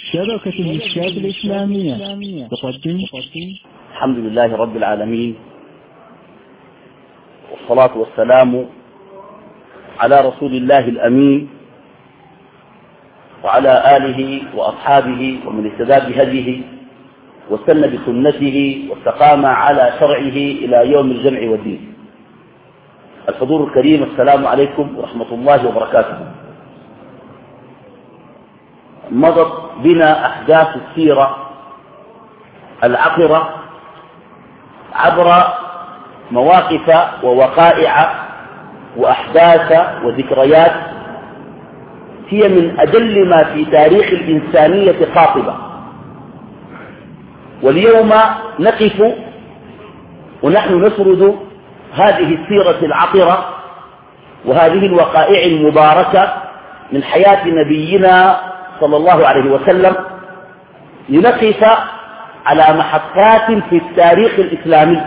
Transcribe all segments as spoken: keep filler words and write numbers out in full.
شبكة المشكات الإسلامية تقدم. الحمد لله رب العالمين، والصلاة والسلام على رسول الله الأمين وعلى آله وأصحابه ومن اهتدى بهديه واستنى بسنته واستقام على شرعه إلى يوم الجمع والدين. الحضور الكريم، السلام عليكم ورحمة الله وبركاته. مضت بنا أحداث السيرة العطرة عبر مواقف ووقائع وأحداث وذكريات هي من أجل ما في تاريخ الإنسانية قاطبة، واليوم نقف ونحن نسرد هذه السيرة العطرة وهذه الوقائع المباركة من حياة نبينا صلى الله عليه وسلم، لنقف على محطات في التاريخ الإسلامي.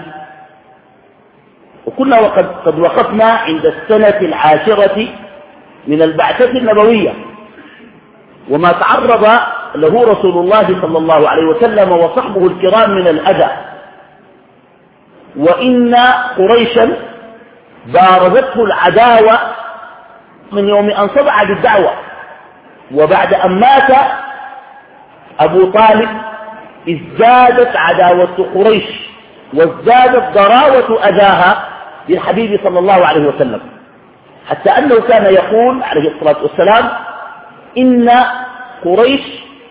وكنا وقد قد وقفنا عند السنة العاشرة من البعثة النبوية، وما تعرض له رسول الله صلى الله عليه وسلم وصحبه الكرام من الأذى، وإن قريشا بارزته العداوة من يوم أن صدع بالدعوة، وبعد أن مات أبو طالب ازدادت عداوة قريش وازدادت ضراوة أذاها للحبيب صلى الله عليه وسلم، حتى أنه كان يقول عليه الصلاة والسلام: إن قريش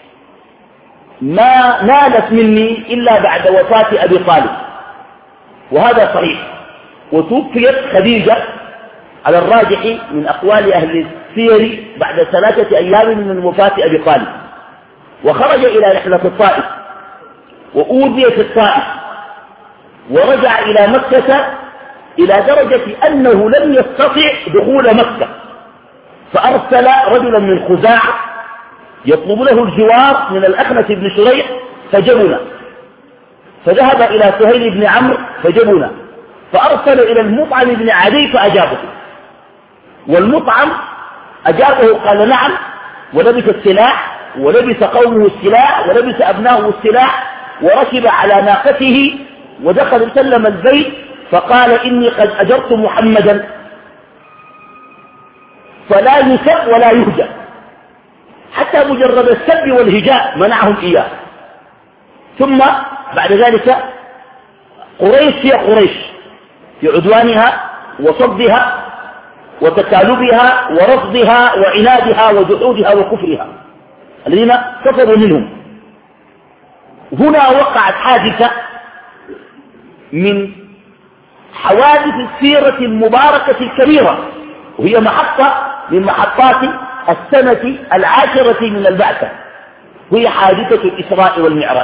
ما نالت مني إلا بعد وفاة أبي طالب. وهذا صحيح. وتوفيت خديجة على الراجح من أقوال أهل السير بعد ثلاثة أيام من وفاة أبي طالب، وخرج إلى رحلة الطائف وأوذي في الطائف، ورجع إلى مكة إلى درجة أنه لم يستطع دخول مكة، فأرسل رجلا من خزاعة يطلب له الجوار من الأخنس بن شريح فجبنا، فذهب إلى سهيل بن عمرو فجبنا، فأرسل إلى المطعم بن عدي فأجابه، والمطعم أجابه قال نعم، ولبس السلاح ولبس قومه السلاح ولبس أبناؤه السلاح وركب على ناقته ودخل سلم البيت فقال: إني قد أجرت محمدا فلا يسب ولا يهجى، حتى مجرد السب والهجاء منعهم إياه. ثم بعد ذلك قريش هي قريش في عدوانها وصدها وتكالبها ورفضها وعنادها وجحودها وكفرها الذين كفروا منهم. هنا وقعت حادثة من حوادث السيرة المباركة الكبيرة، وهي محطة من محطات السنة العاشرة من البعثة، وهي حادثة الإسراء والمعراج.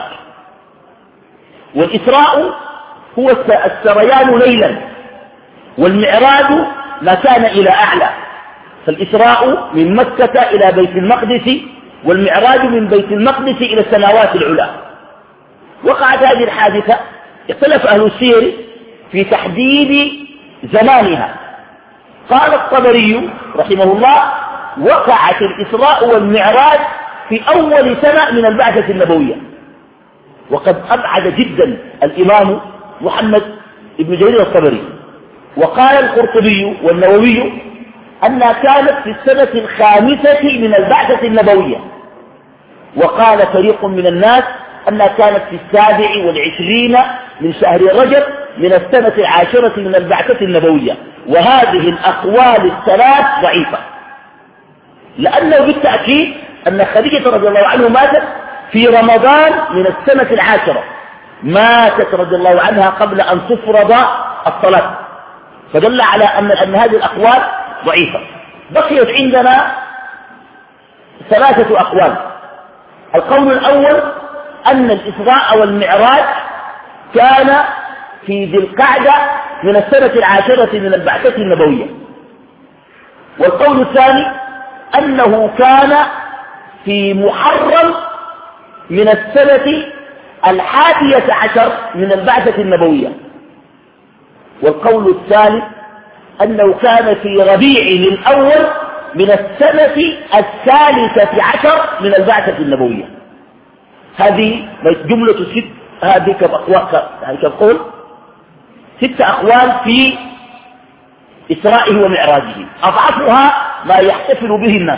والإسراء هو السريان ليلا، والمعراج ما كان إلى أعلى، فالإسراء من مكة إلى بيت المقدس، والمعراج من بيت المقدس إلى السماوات العلى. وقعت هذه الحادثة، اختلف أهل السير في تحديد زمانها. قال الطبري رحمه الله: وقعت الإسراء والمعراج في أول سنة من البعثة النبوية. وقد أبعد جدا الإمام محمد بن جرير الطبري. وقال القرطبي والنووي أنها كانت في السنة الخامسة من البعثة النبوية. وقال فريق من الناس أنها كانت في السابع والعشرين من شهر رجب من السنة العاشرة من البعثة النبوية. وهذه الأقوال الثلاث ضعيفة، لأنه بالتأكيد أن خديجة رضي الله عنه ماتت في رمضان من السنة العاشرة، ماتت رضي الله عنها قبل أن تفرض الصلاة، فدل على أن, أن هذه الأقوال ضعيفة. بقيت عندنا ثلاثة أقوال. القول الأول أن الإسراء والمعراج كان في ذي القعدة من السنة العاشرة من البعثة النبوية. والقول الثاني أنه كان في محرم من السنة الحادية عشر من البعثة النبوية. والقول الثالث أنه كان في ربيع الأول من السنة الثالثة عشر من البعثة النبوية. هذه جملة ست، هذه كأقوال يعني كقول ست أقوال في إسرائه ومعراجه، أضعفها ما يحتفل به الناس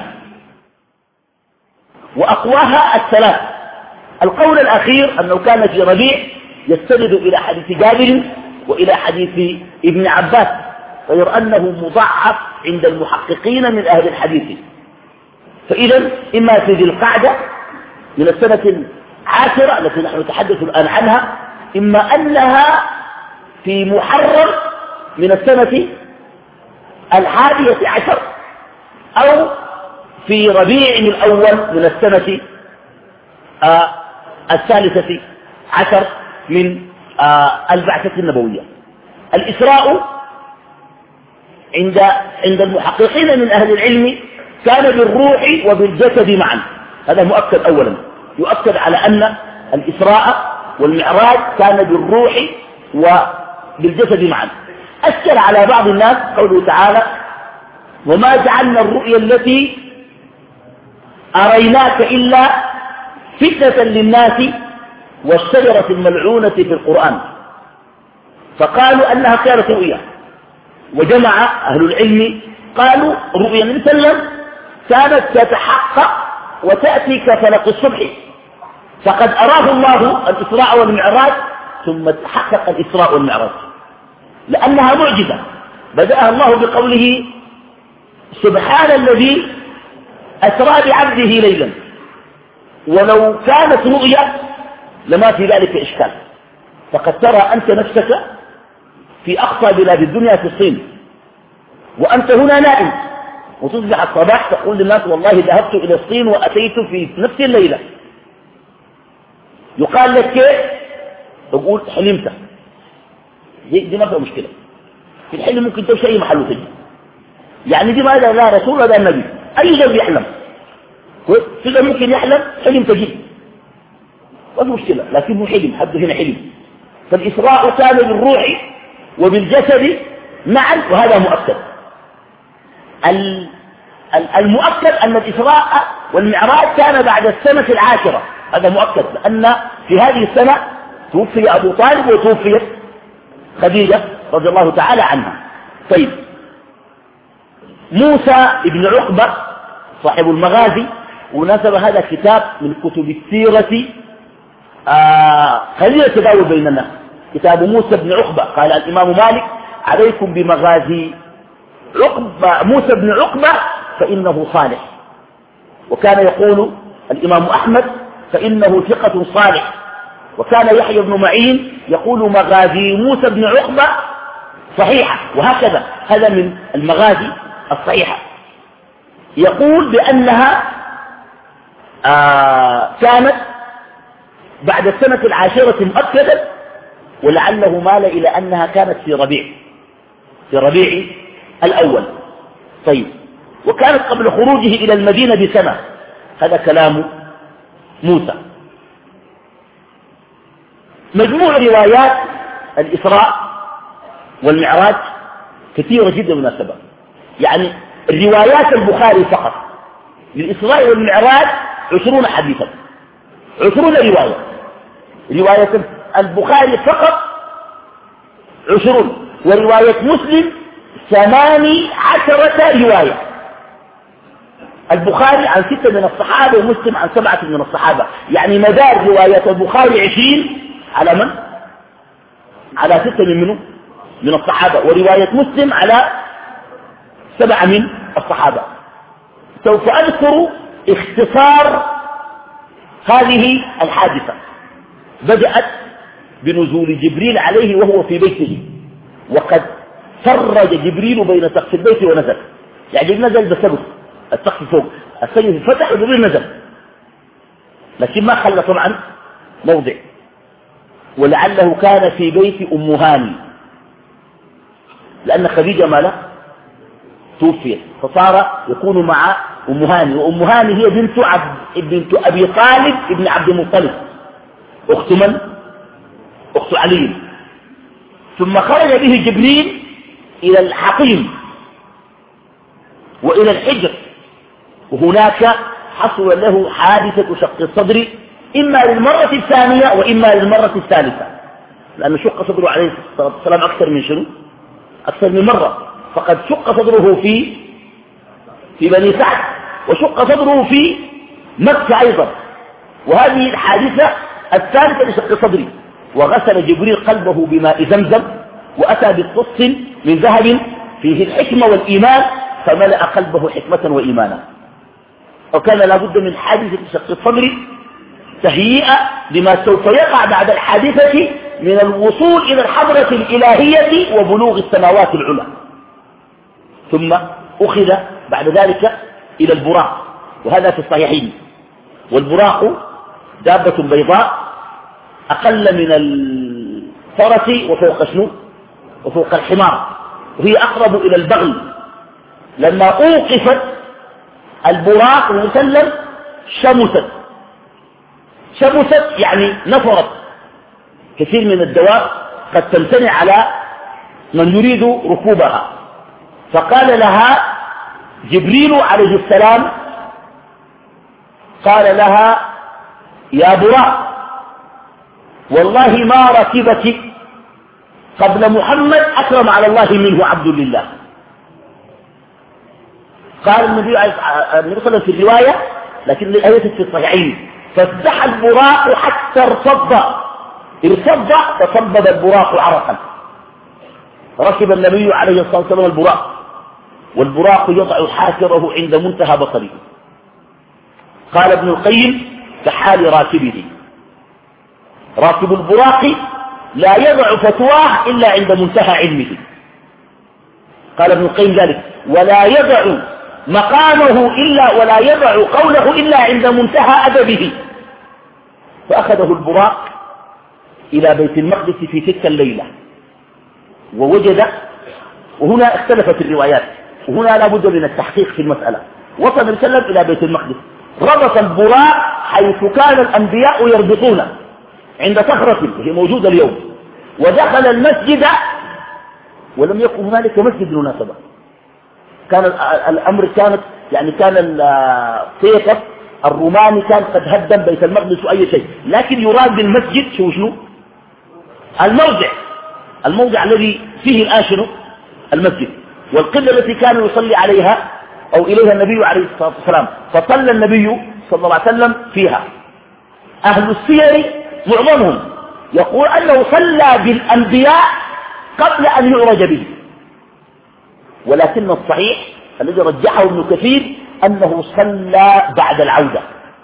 وأقواها الثلاث. القول الأخير أنه كان في ربيع يستند إلى حديث جابر وإلى حديث ابن عباس، غير أنه مضعف عند المحققين من أهل الحديث. فإذا إما في ذي القعدة من السنة العاشرة التي نحن نتحدث الآن عنها، إما أنها في محرم من السنة الحادية عشر، أو في ربيع الأول من السنة آه الثالثة عشر من آه البعثة النبوية. الإسراء عند عند المحققين من أهل العلم كان بالروح وبالجسد معا، هذا مؤكد. أولا يؤكد على أن الإسراء والمعراج كان بالروح وبالجسد معا. أشكل على بعض الناس قوله تعالى: وما جعلنا الرؤيا التي أريناك إلا فتنة للناس والشجرة الملعونة في القرآن، فقالوا أنها كانت رؤيا. وجمع أهل العلم قالوا رؤيا النبي صلى الله عليه وسلم كانت تتحقق وتأتي كفلق الصبح، فقد أراه الله الإسراء والمعراج ثم تحقق الإسراء والمعراج لأنها معجزة. بدأها الله بقوله: سبحان الذي أسرى بعبده ليلا. ولو كانت رؤيا لما في ذلك إشكال، فقد ترى أنت نفسك في أقصى بلاد الدنيا في الصين وأنت هنا نائم، وتصبح الصباح تقول للناس: والله ذهبت إلى الصين وأتيت في نفس الليلة. يقال لك كيف؟ تقول حلمت. دي, دي ما فيها مشكلة، في الحلم ممكن تمشي أي محل وتجي. يعني دي ماذا؟ لا رسول ولا النبي، أي ذنب يحلم كذا ممكن يحلم حلم تجي، ما في مشكلة، لكن مو حلم، حد هنا حلم. فالإسراء كان بالروح وبالجسد معا، وهذا مؤكد. المؤكد أن الإسراء والمعراج كان بعد السنة العاشرة، هذا مؤكد، لأن في هذه السنة توفي أبو طالب وتوفيت خديجة رضي الله تعالى عنها. طيب، موسى ابن عقبة صاحب المغازي، ونسب هذا الكتاب من كتب السيرة آه خليل التداول بين الناس، كتاب موسى بن عقبة. قال الإمام مالك: عليكم بمغازي عقبة موسى بن عقبة فإنه صالح. وكان يقول الإمام أحمد: فإنه ثقة صالح. وكان يحيى بن معين يقول: مغازي موسى بن عقبة صحيحة. وهكذا هذا من المغازي الصحيحة. يقول بأنها آه كانت بعد السنة العاشرة مؤكدة، ولعله مال إلى أنها كانت في ربيع في ربيع الأول. طيب، وكانت قبل خروجه إلى المدينة بسنة، هذا كلام موسى. مجموع روايات الإسراء والمعراج كثيرة جدا مناسبة. يعني الروايات البخاري فقط للإسراء والمعراج عشرون حديثا، عشرون رواية. رواية البخاري فقط عشرون، ورواية مسلم ثماني عشرة رواية. البخاري عن ستة من الصحابة ومسلم عن سبعة من الصحابة، يعني مدار رواية البخاري عشرين على من؟ على ستة من منه؟ من الصحابة. ورواية مسلم على سبعة من الصحابة. سوف أذكر اختصار هذه الحادثة. بدأت بنزول جبريل عليه وهو في بيته، وقد فرج جبريل بين سقف البيت ونزل، يعني نزل بسبب السقف فوق، السقف فتح وجبريل نزل، لكن ما خلى طبعا موضع. ولعله كان في بيت أم هاني، لأن خديجة ما له توفيت، فصار يكون مع أم هاني. وأم هاني هي بنت عبد بنت أبي طالب ابن عبد المطلب، أخت من؟ أخت علي. ثم خرج به جبريل إلى الحقيم وإلى الحجر، وهناك حصل له حادثة شق الصدر إما للمرة الثانية وإما للمرة الثالثة، لأنه شق صدره عليه الصلاة والسلام أكثر من شنو؟ أكثر من مرة. فقد شق صدره في في بني سعد، وشق صدره في مكة أيضا، وهذه الحادثة الثالثة لشق صدري. وغسل جبريل قلبه بماء زمزم، وأتى بقص من ذهب فيه الحكمة والإيمان، فملأ قلبه حكمة وإيمانا. وكان لابد من حادثة شق الصدر تهيئة لما سوف يقع بعد الحادثة من الوصول إلى الحضرة الإلهية وبلوغ السماوات العلى. ثم أخذ بعد ذلك إلى البراق، وهذا في الصحيحين. والبراق دابة بيضاء أقل من الفرس وفوق شنو؟ وفوق الحمار، وهي أقرب إلى البغل. لما أوقفت البراق المسلم شمست، شمست يعني نفرت. كثير من الدواب قد تمتنع على من يريد ركوبها، فقال لها جبريل عليه السلام، قال لها يا براق والله ما ركبك قبل محمد أكرم على الله منه عبد لله. قال النبي عليه الصلاة والسلام في الرواية، لكن الآية في الصحيحين، فافتح البراق حتى ارتض، ارتض فصبب البراق عرقا. ركب النبي عليه الصلاة والسلام البراق، والبراق يضع حافره عند منتهى بصره. قال ابن القيم كحال راكبه، راكب البراق لا يضع فتواه إلا عند منتهى علمه. قال ابن القيم ذلك، ولا يضع مقامه إلا ولا يضع قوله إلا عند منتهى أدبه. فأخذه البراق إلى بيت المقدس في تلك الليلة، ووجد، وهنا اختلفت الروايات، وهنا لا بد من التحقيق في المسألة. وصل النبي صلى الله عليه وسلم إلى بيت المقدس، ربط البراق حيث كان الأنبياء يربطون عند صخرة هي موجودة اليوم، ودخل المسجد ولم يكن هنالك مسجد بالمناسبة. كان الأمر كانت يعني كان السيقظ الروماني كان قد هدم بيت المقدس وأي شيء، لكن يراد بالمسجد شو شنو الموضع الموضع الذي فيه الآن شنو المسجد، والقبلة التي كان يصلي عليها أو إليها النبي عليه الصلاة والسلام، فصلى النبي صلى الله عليه وسلم فيها. أهل السير معظمهم يقول أنه صلى بالأنبياء قبل أن يعرج به، ولكن الصحيح الذي رجحه ابن كثير أنه صلى بعد العودة،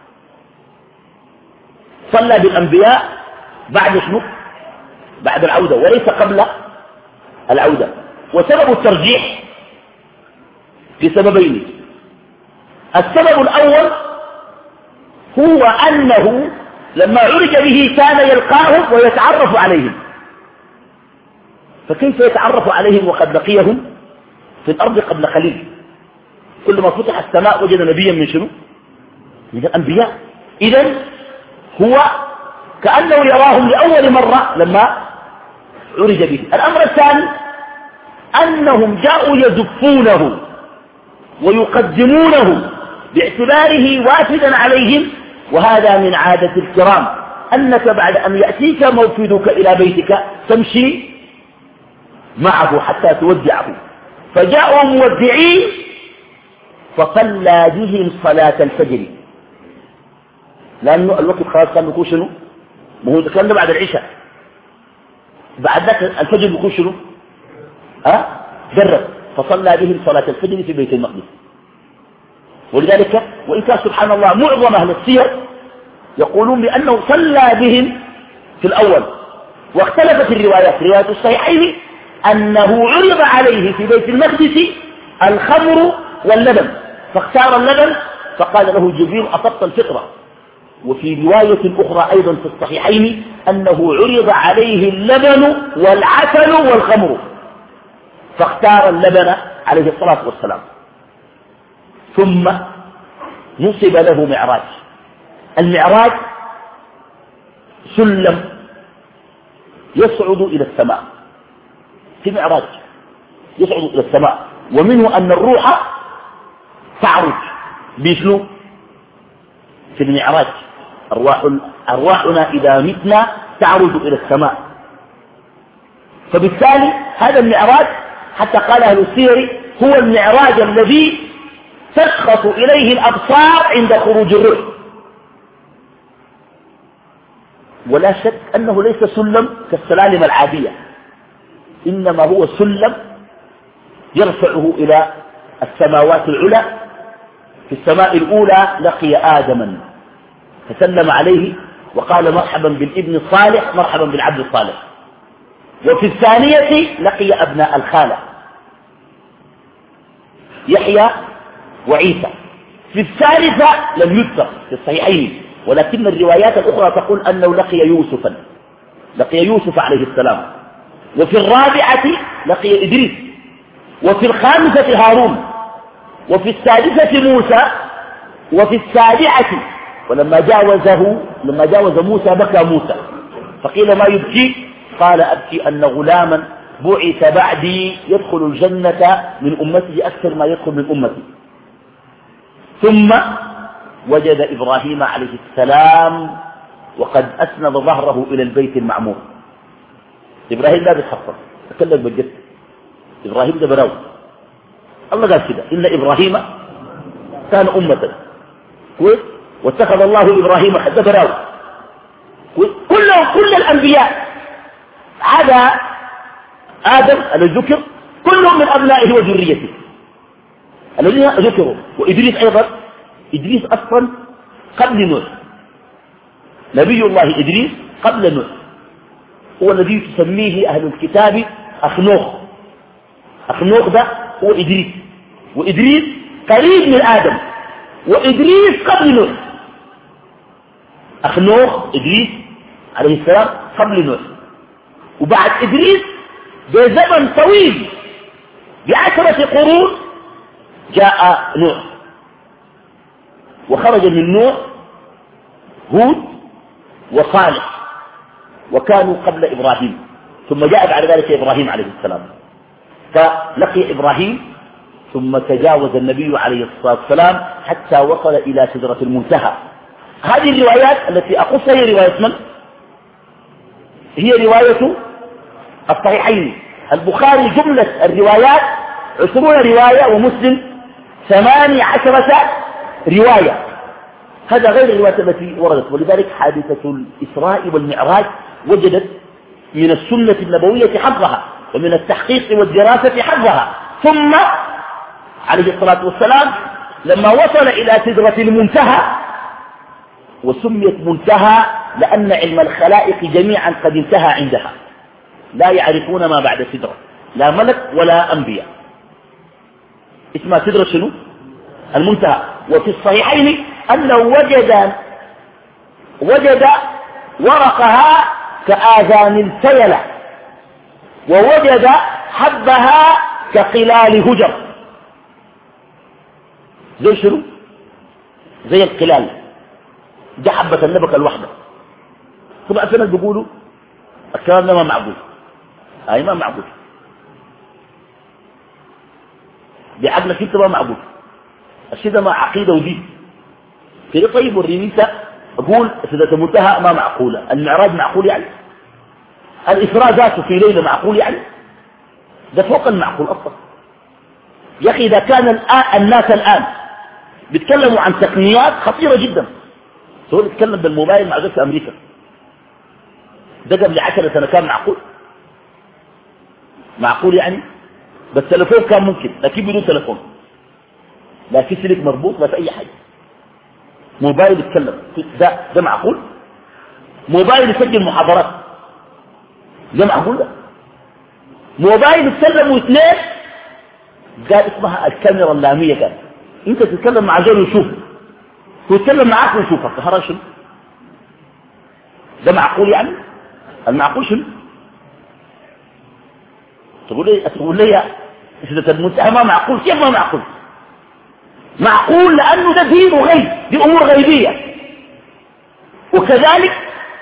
صلى بالأنبياء بعد شنو بعد العودة وليس قبل العودة. وسبب الترجيح في سببين. السبب الأول هو أنه لما عرج به كان يلقاهم ويتعرف عليهم، فكيف يتعرف عليهم وقد لقيهم في الأرض قبل قليل؟ كلما فتح السماء وجد نبيا من شنو من الأنبياء. إذن هو كأنه يراهم لأول مرة لما عرج به. الأمر الثاني أنهم جاءوا يزفونه ويقدمونه باعتباره وافدا عليهم، وهذا من عادة الكرام أنك بعد أن يأتيك موفدك إلى بيتك تمشي معه حتى تودعه. فجاءوا مودعين فصلى بهم صلاة الفجر، لأنه الوقت خلاص كان بيكون شنو ما هو كان بعد العشاء، بعد ذلك الفجر بيكون شنو ها جرب، فصلى بهم صلاة الفجر في بيت المقدس. ولذلك وإن كان سبحان الله معظم أهل السير يقولون بأنه صلى بهم في الأول، واختلفت الروايات. رواية الصحيحين أنه عرض عليه في بيت المقدس الخمر واللبن فاختار اللبن، فقال له جبريل أصبت الفطرة. وفي رواية أخرى أيضا في الصحيحين أنه عرض عليه اللبن والعسل والخمر فاختار اللبن عليه الصلاة والسلام. ثم نصب له معراج. المعراج سلم يصعد إلى السماء، في معراج يصعد إلى السماء، ومنه أن الروح تعرج بشنو في المعراج. أرواح أرواحنا إذا متنا تعرج إلى السماء. فبالتالي هذا المعراج حتى قال أهل السير هو المعراج الذي تشخص إليه الأبصار عند خروج الروح. ولا شك أنه ليس سلم كالسلالم العادية، إنما هو سلم يرفعه إلى السماوات العلى. في السماء الأولى لقي آدما فسلم عليه وقال مرحبا بالابن الصالح، مرحبا بالعبد الصالح. وفي الثانية لقي أبناء الخالة يحيى وعيسى. في الثالثة لم يذكر في الصحيحين، ولكن الروايات الأخرى تقول أنه لقي يوسفا، لقي يوسف عليه السلام. وفي الرابعة لقي إدريس، وفي الخامسة هارون، وفي السادسة موسى، وفي السابعة ولما جاوزه لما جاوز موسى بكى موسى فقيل ما يبكيك؟ قال أبكي أن غلاما بعث بعدي يدخل الجنة من أمته أكثر ما يدخل من أمتي. ثم وجد إبراهيم عليه السلام وقد أسند ظهره إلى البيت المعمور. إبراهيم لا بيتحفظ، تكلم بالجد، إبراهيم ده براوي. الله قال كده إن إبراهيم كان أمة كويس واتخذ الله إبراهيم حتى براوي. كلهم كل الأنبياء عدا آدم الذكر كلهم من أبنائه وذريته الذين ذكروا. وإدريس أيضا، إدريس أصلا قبل نوح، نبي الله إدريس قبل نوح، هو الذي تسميه أهل الكتاب أخنوخ. أخنوخ ده هو إدريس، وإدريس قريب من آدم، وإدريس قبل نوح. أخنوخ إدريس عليه السلام قبل نوح، وبعد إدريس بزمن طويل بعشرة قرون جاء نوح، وخرج من نوح هود وصالح، وكانوا قبل إبراهيم، ثم جاء بعد ذلك إبراهيم عليه السلام. فلقي إبراهيم ثم تجاوز النبي عليه الصلاة والسلام حتى وصل إلى سدرة المنتهى. هذه الروايات التي أقصها هي رواية من؟ هي رواية الصحيحين. البخاري جملة الروايات عشرون رواية، ومسلم ثمانية عشرة رواية. هذا غير الروايات التي وردت. ولذلك حادثة الإسراء والمعراج وجدت من السنة النبوية حظها، ومن التحقيق والدراسة حظها. ثم عليه الصلاة والسلام لما وصل إلى سدرة المنتهى، وسميت منتهى لأن علم الخلائق جميعا قد انتهى عندها، لا يعرفون ما بعد سدرة، لا ملك ولا أنبياء. اسمها سدرة شنو؟ المنتهى. وفي الصحيحين أنه وجد وجد ورقها كآذان الفيلة، ووجد حبها كقلال هجر. زي شنو؟ زي القلال، ده حبة النبكة الواحدة. طبعا في ناس بيقولوا الكلام ده ما معقول، أي ما معقول، بعقلك انت ما معقول، الشيء ده ما عقيدة ودين كده. طيب وريني انت، اقول سدرة المنتهى ما معقولة، المعراج معقول يعني؟ الإسراء ذاته في ليلة معقول يعني؟ ده فوق المعقول أصلا. يا أخي إذا كان الآن الناس الآن بيتكلموا عن تقنيات خطيرة جدا، سواء بيتكلم بالموبايل مع في أمريكا، ده قبل عشرة سنة كان معقول؟ معقول يعني؟ بس تلفون كان ممكن، لكن بدون تلفون، لا في سلك مربوط، لا في أي حاجة. موبايل يتكلم، ده ده معقول؟ موبايل يسجل محاضرات، ده معقول؟ ده موبايل يتكلموا اثنين، قال اسمها الكاميرا اللامية. قال انت تتكلم مع زول ويشوف، ويتكلم معاك ويشوفك، هذا شنو؟ ده معقول يعني؟ المعقول شنو؟ تقول لي تقول لي سدرة المنتهى ما معقول؟ كيف ما معقول؟ معقول لأنه ده دين وغيب، دي أمور غيبية. وكذلك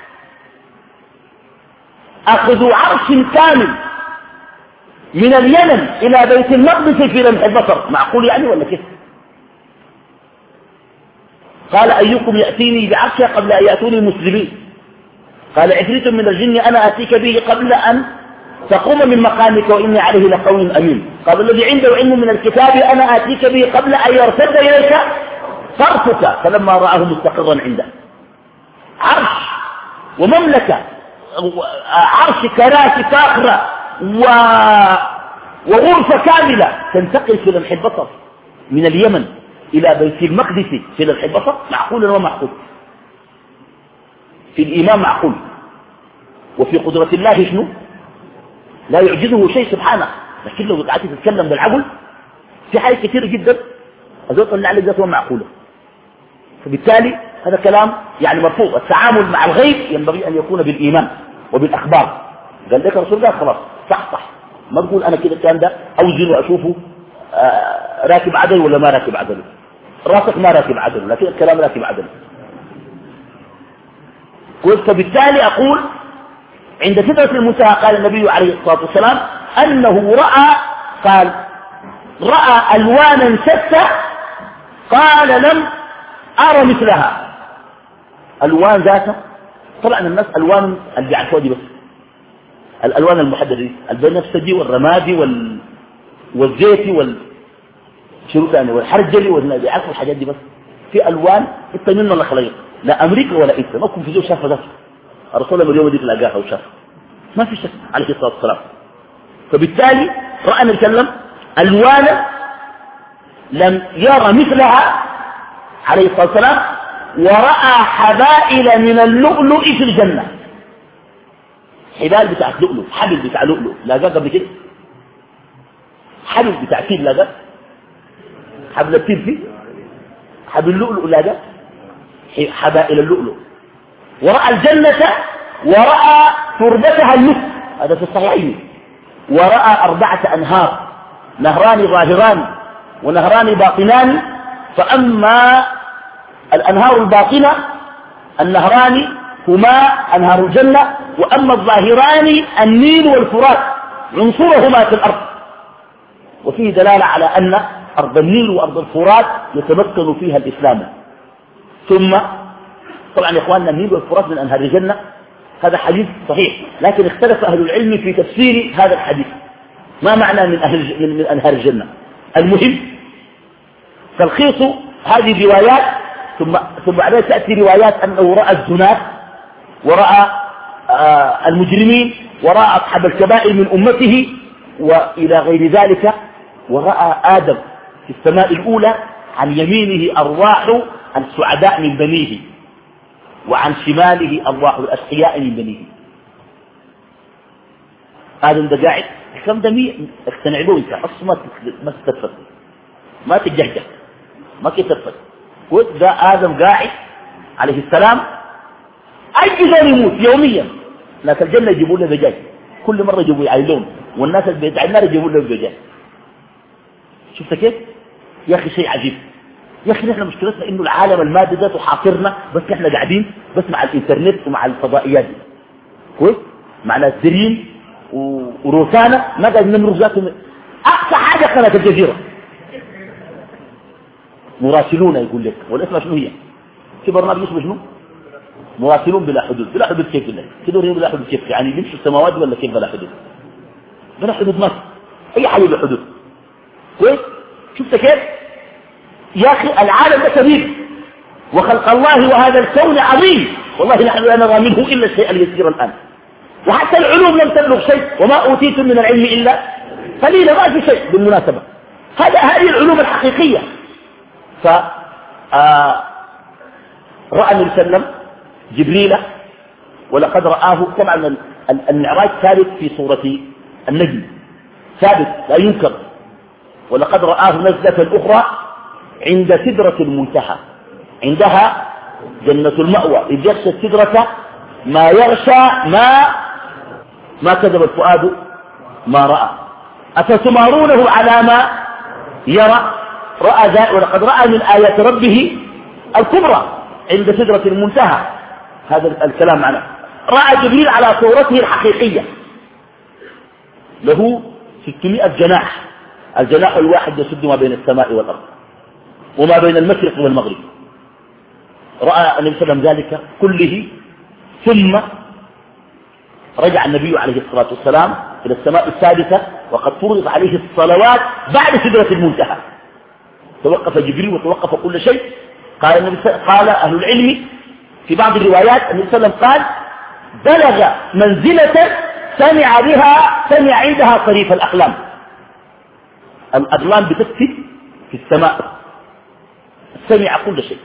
أخذوا عرش كامل من اليمن إلى بيت المقدس في لمح البصر، معقول يعني ولا كيف؟ قال أيكم يأتيني بعرشها قبل أن يأتوني مسلمين؟ قال عفريت من الجن أنا آتيك به قبل أن تقوم من مقامك وإني عليه لقول أمين. قال الذي عنده علم من الكتاب أنا آتيك به قبل أن يرتد إليك طرفك. فلما رآه مستقرا عنده عرش ومملكة، عرش كراسي فاخرة و... وغرفة كاملة تنتقل في لمح البصر من اليمن إلى بيت المقدس في لمح البصر، معقول ولا معقول؟ في الإيمان معقول، وفي قدرة الله شنو؟ لا يعجزه شيء سبحانه. لكن لو قعدت تتكلم بالعقل في حاجات كثيرة جدا هذول اللي عليك ذاتهم معقولة. فبالتالي هذا كلام يعني مرفوض. التعامل مع الغيب ينبغي أن يكون بالإيمان وبالأخبار. قال لك رسول الله خلاص صح صح، ما تقول أنا كده كان ده أوزن وأشوفه آه راكب عدل ولا ما راكب عدل. راسك ما راكب عدل لكن الكلام راكب عدل. قلت فبالتالي أقول عند سدرة المنتهى قال النبي عليه الصلاة والسلام أنه رأى، قال رأى ألوانا شتى، قال لم أرى مثلها. ألوان ذاتها طبعا الناس ألوان اللي بيعرفوها دي بس الألوان المحددة، البنفسجي والرمادي وال... والزيتي وال شنو ثاني والحرجلي والنبي بيعرفوا الحاجات دي بس. في ألوان انت منه ولا خليط، لا أمريكا ولا إنت ما كنت في جو شافها ذاتها. الرسول لما اليوم ديك لقاها وشافها ما في شك عليه الصلاة والسلام. فبالتالي رأى نتكلم ألوانا لم يرى مثلها عليه الصلاة والسلام، ورأى حبائل من اللؤلؤ في الجنة. حبال بتاع لؤلؤ، حبل بتاع لؤلؤ لاقاه قبل كده، حبل بتاع فيل لاقاه، حبل الفيل فيه، حبل اللؤلؤ لاقاه، حبائل اللؤلؤ. ورأى الجنة ورأى تربتها المسك، هذا في الصحيحين. ورأى أربعة أنهار، نهران ظاهران ونهران باطنان، فأما الأنهار الباطنة النهران هما أنهار الجنة، وأما الظاهران النيل والفرات عنصرهما في الأرض. وفيه دلالة على أن أرض النيل وأرض الفرات يتمكن فيها الإسلام. ثم طبعا يا إخواننا النيل والفرات من أنهار الجنة، هذا حديث صحيح، لكن اختلف أهل العلم في تفسير هذا الحديث، ما معنى من, أهل من, من أنهار الجنة. المهم تلخيص هذه الروايات، ثم ثم بعدين تأتي روايات أنه رأى الزنات ورأى آه المجرمين ورأى أصحاب الكبائر من أمته وإلى غير ذلك، ورأى آدم في السماء الأولى عن يمينه أرواح السعداء من بنيه وعن شماله أرواح الأشقياء من بنيه. آدم ده قاعد كم دمية اقتنع به انت أصلا ما تتفت ما تجهجه ما تتفت. وده آدم قاعد عليه السلام أي زول يموت يوميا، لكن الجنة يجيبوا له دجاج كل مرة يجيبوا يعيلون، والناس اللي بيدعي النار يجيبوا له دجاج. شفت كيف يا أخي؟ شيء عجيب يا أخي. نحن مشكلتنا إنه العالم المادي ده تحاصرنا، بس نحن قاعدين بس مع الإنترنت ومع الفضائيات دي كويس، مع ناس درين وروسانة ما قاعد نمرق ذاتهم. أقصى حاجة قناة الجزيرة مراسلون يقول لك، والاسم شنو هي؟ في برنامج اسمه شنو؟ مراسلون بلا حدود. بلا حدود كيف بالله كده بلا حدود كيف يعني يمشوا السماوات ولا كيف بلا حدود؟ بلا حدود مصر أي حاجة بلا حدود كويس. شفت كيف يا أخي؟ العالم ده كبير وخلق الله وهذا الكون عظيم، والله نحن لا نرى منه إلا الشيء اليسير الآن. وحتى العلوم لم تبلغ شيء، وما أوتيتم من العلم إلا قليلا، ما في شيء بالمناسبة. هذا هذه العلوم الحقيقية. ف آه رأى النبي صلى الله عليه وسلم جبريل ولقد رآه. طبعا المعراج ثابت في سورة النجم، ثابت لا ينكر. ولقد رآه نزلة أخرى عند سدرة المنتهى، عندها جنة المأوى، إذ يغشى السدرة ما يغشى ما ما كذب الفؤاد ما رأى أفتمارونه على ما يرى. رأى ذا ولقد رأى من آيات ربه الكبرى عند سدرة المنتهى. هذا الكلام معنا. رأى جبريل على صورته الحقيقية، له ستمائة جناح، الجناح الواحد يسد ما بين السماء والأرض وما بين المشرق والمغرب. رأى النبي صلى الله عليه وسلم ذلك كله، ثم رجع النبي عليه الصلاة والسلام إلى السماء السادسة وقد فرض عليه الصلوات بعد سدرة المنتهى. توقف جبريل وتوقف كل شيء. قال النبي قال أهل العلم في بعض الروايات النبي صلى الله عليه وسلم قال بلغ منزلة سمع بها سمع عندها صريف الأقلام. الأقلام بتكتب في السماء، سمع كل شيء.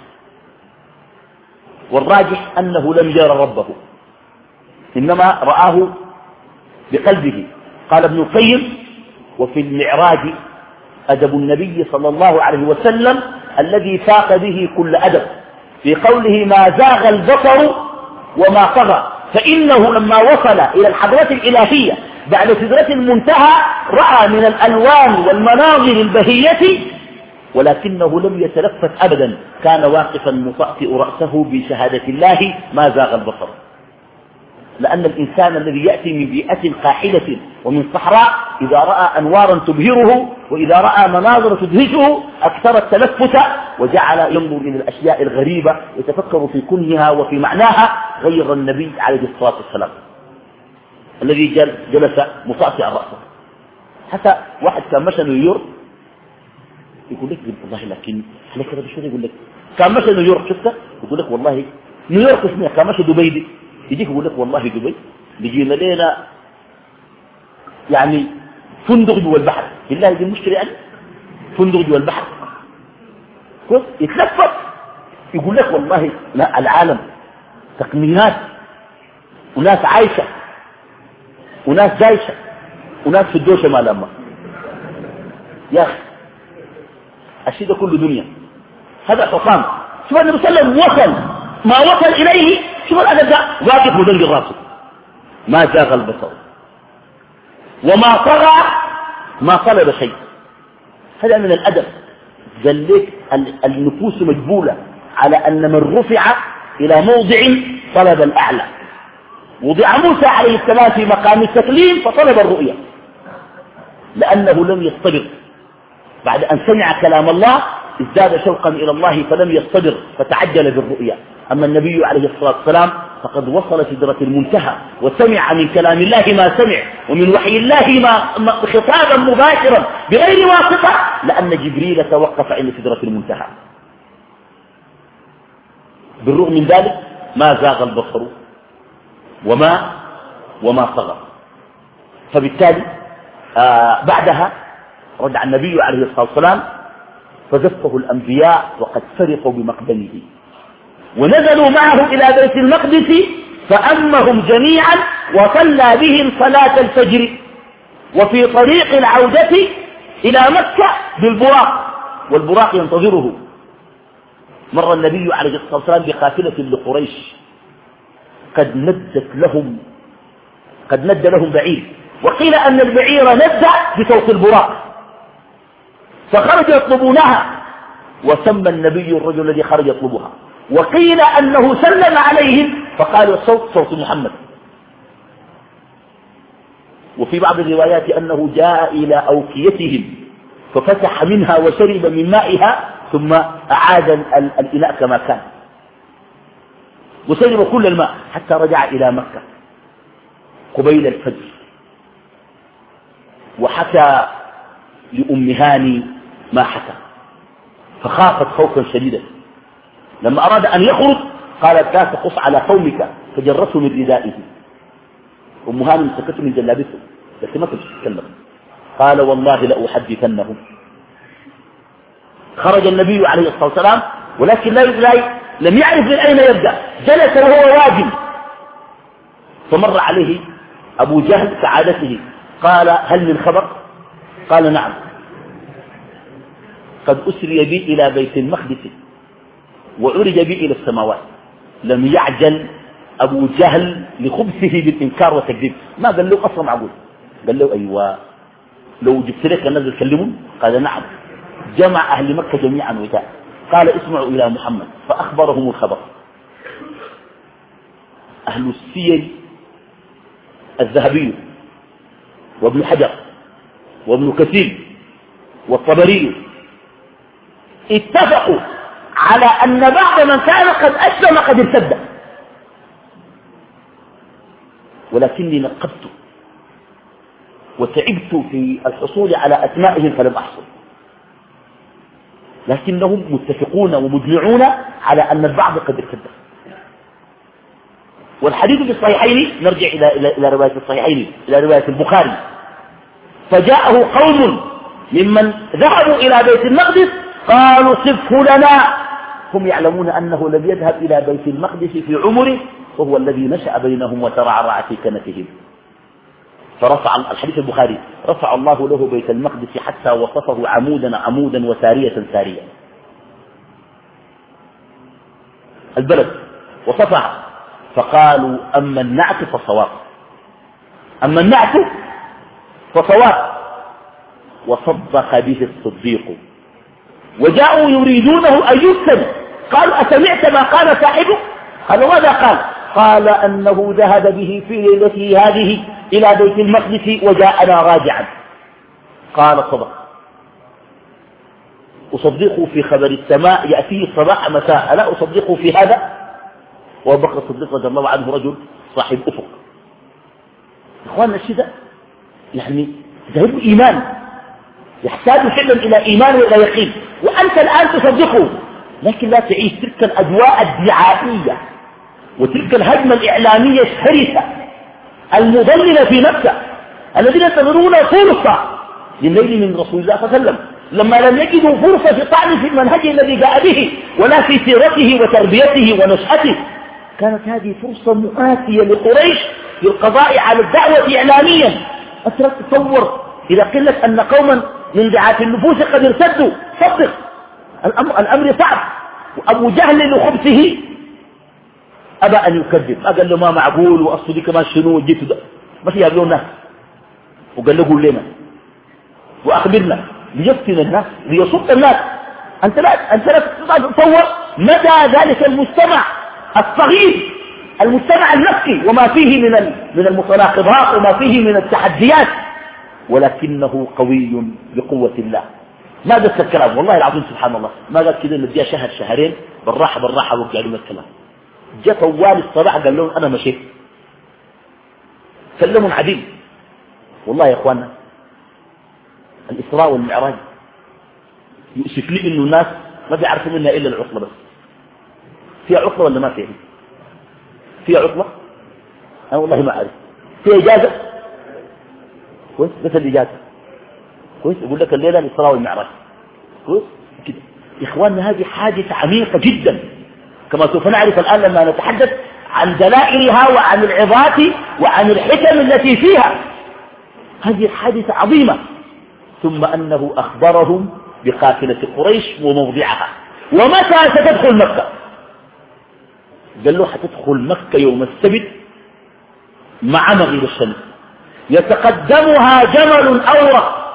والراجح أنه لم يرى ربه، إنما رآه بقلبه. قال ابن القيم وفي المعراج أدب النبي صلى الله عليه وسلم الذي فاق به كل أدب في قوله ما زاغ البصر وما طغى، فإنه لما وصل إلى الحضرة الإلهية بعد سدرة المنتهى رأى من الألوان والمناظر البهية ولكنه لم يتلفت أبدا، كان واقفا مطأطئ رأسه بشهادة الله ما زاغ البصر. لأن الإنسان الذي يأتي من بيئة قاحلة ومن صحراء إذا رأى أنوارا تبهره وإذا رأى مناظر تدهشه أكثر التلفت وجعل ينظر إلى الأشياء الغريبة يتفكر في كنها وفي معناها، غير النبي عليه الصلاة والسلام الذي جلس مطأطئا رأسه. حتى واحد كان مشى نيويورك يقول لك والله لكن عليك هذا شو يقول لك كان مشى نيويورك شفته يقول لك والله نيويورك اسمها كان مشى دبي دي يجيك يقول لك والله دبي بيجينا لنا يعني فندق جوا البحر، بالله دي المشكلة يعني فندق جوا البحر كويس يتلفت يقول لك والله لا العالم تقنيات وناس عايشة وناس دايشة وناس في الدوشة ما لما يا أخي الشيء ده كله دنيا. هذا حصان. شوف النبي صلى الله عليه وسلم وصل ما وصل إليه، شوف الأدب ده واقف ودنج راسه ما زاغ البصر وما طغى ما طلب شيء. هذا من الأدب. ذلك النفوس مجبولة على أن من رفع إلى موضع طلب الأعلى. وضع موسى عليه السلام في مقام التكليم فطلب الرؤية لأنه لم يصطبر بعد أن سمع كلام الله ازداد شوقا إلى الله فلم يصطبر فتعجل بالرؤيا. أما النبي عليه الصلاة والسلام فقد وصل سدرة المنتهى وسمع من كلام الله ما سمع ومن وحي الله ما خطابا مباشرا بغير واسطة، لأن جبريل توقف عند سدرة المنتهى. بالرغم من ذلك ما زاغ البصر وما وما طغى. فبالتالي آه بعدها رجع النبي عليه الصلاة والسلام فزفه الأنبياء وقد فرحوا بمقدمه ونزلوا معه إلى بيت المقدس فأمهم جميعا وصلى بهم صلاة الفجر. وفي طريق العودة إلى مكة بالبراق والبراق ينتظره. مر النبي عليه الصلاة والسلام بقافلة لقريش قد ندت لهم قد ند لهم بعير، وقيل أن البعير ند بصوت البراق فخرج يطلبونها وسمى النبي الرجل الذي خرج يطلبها، وقيل أنه سلم عليهم فقال الصوت صوت محمد. وفي بعض الروايات أنه جاء إلى أوكيتهم ففتح منها وشرب من مائها ثم أعاد الإناء كما كان وشرب كل الماء حتى رجع إلى مكة قبيل الفجر. وحكى لأم هاني ما حكى فخافت خوفا شديدا. لما أراد أن يخرج قالت لا تقص على قومك فجرته من ردائه. أم هاني مسكته من جلابته لكن ما تتكلم. قال والله لأحدثنهم. خرج النبي عليه الصلاة والسلام ولكن لا يدري لم يعرف من أين يبدأ، جلس وهو واجب فمر عليه أبو جهل كعادته قال هل من خبر؟ قال نعم قد أسري بي إلى بيت المقدس وعرج بي إلى السماوات. لم يعجل أبو جهل لخبثه بالإنكار والتكذيب، ما قال له أصلا معقول، قال له أيوة لو جبت لك الناس يكلمون؟ قال نعم. جمع أهل مكة جميعا وجاء قال اسمعوا إلى محمد فأخبرهم الخبر. أهل السير الذهبي وابن حجر وابن كثير والطبري اتفقوا على أن بعض من كان قد أسلم قد ارتد، ولكني نقبت وتعبت في الحصول على أسمائهم فلم أحصل، لكنهم متفقون ومجمعون على أن البعض قد ارتد. والحديث في الصحيحين، نرجع إلى, إلى, إلى رواية الصحيحين، إلى رواية البخاري، فجاءه قوم ممن ذهبوا إلى بيت المقدس قالوا صفه لنا، هم يعلمون أنه لم يذهب إلى بيت المقدس في عمره، وهو الذي نشأ بينهم وترعرع في كنفهم. فرفع الحديث البخاري رفع الله له بيت المقدس حتى وصفه عمودا عمودا وسارية سارية. البلد وصفها فقالوا أما النعت فصواب، أما النعت فصواب. وصدق به الصديق، وجاءوا يريدونه أن يفتن، قالوا أسمعت ما قال صاحبه؟ قال ماذا قال؟ قال أنه ذهب به في ليلته هذه إلى بيت المقدس وجاءنا راجعا. قال صدق. أصدقه في خبر السماء يأتيه صباح مساء، ألا أصدقه في هذا؟ وأبو بكر الصديق رضي الله عنه رجل صاحب أفق. إخواننا الشدة يعني ذهب إيمان، يحتاج فعلا إلى إيمان وإلى يقين، وأنت الآن تصدقه، لكن لا تعيش تلك الأجواء الدعائية وتلك الهجمة الإعلامية الشرسة المضللة في نفسه، الذين ينتظرون فرصة للنيل من رسول الله صلى الله عليه وسلم، لما لم يجدوا فرصة في طعن في المنهج الذي جاء به ولا في سيرته وتربيته ونشأته. كانت هذه فرصة مآتية لقريش للقضاء على الدعوة إعلاميا. أنت لا تتصور إذا قلت أن قوما من دعاة النفوس قد ارتدوا، صدق الأمر, الأمر صعب. وأبو جهل لخبثه أبى أن يكذب، قال له ما معقول، وأصل دي كمان شنو جيت ما فيها له الناس، وقال له قول لنا وأخبرنا ليفتن الناس ليصد الناس. أنت لا أنت لا تتصور مدى ذلك المجتمع الصغير، المجتمع النفسي، وما فيه من من المتناقضات وما فيه من التحديات، ولكنه قوي بقوة الله. ما قلت الكلام والله العظيم سبحان الله، ما قال كده نديها شهر شهرين بالراحة بالراحة وقع لهم الكلام. جاء طوال الصباح قال لهم أنا مشيت، كلمهم عديل. والله يا إخواننا الإسراء والمعراج يؤسف لي إنه الناس ما بيعرفوا منها إلا العطلة بس. فيها عطلة ولا ما فيها؟ فيها عطلة؟ أنا والله ما أعرف. فيها إجازة؟ كويس، بس الإجازة كويس. يقول لك الليلة الإسراء والمعراج كويس كده. يا إخواننا هذه حادثة عميقة جدا، كما سوف نعرف الآن لما نتحدث عن دلائلها وعن العظات وعن الحكم التي فيها. هذه حادثة عظيمة. ثم أنه أخبرهم بقافلة قريش وموضعها ومتى ستدخل مكة. قال له حتدخل مكة يوم السبت مع مغيب الشمس، يتقدمها جمل أورق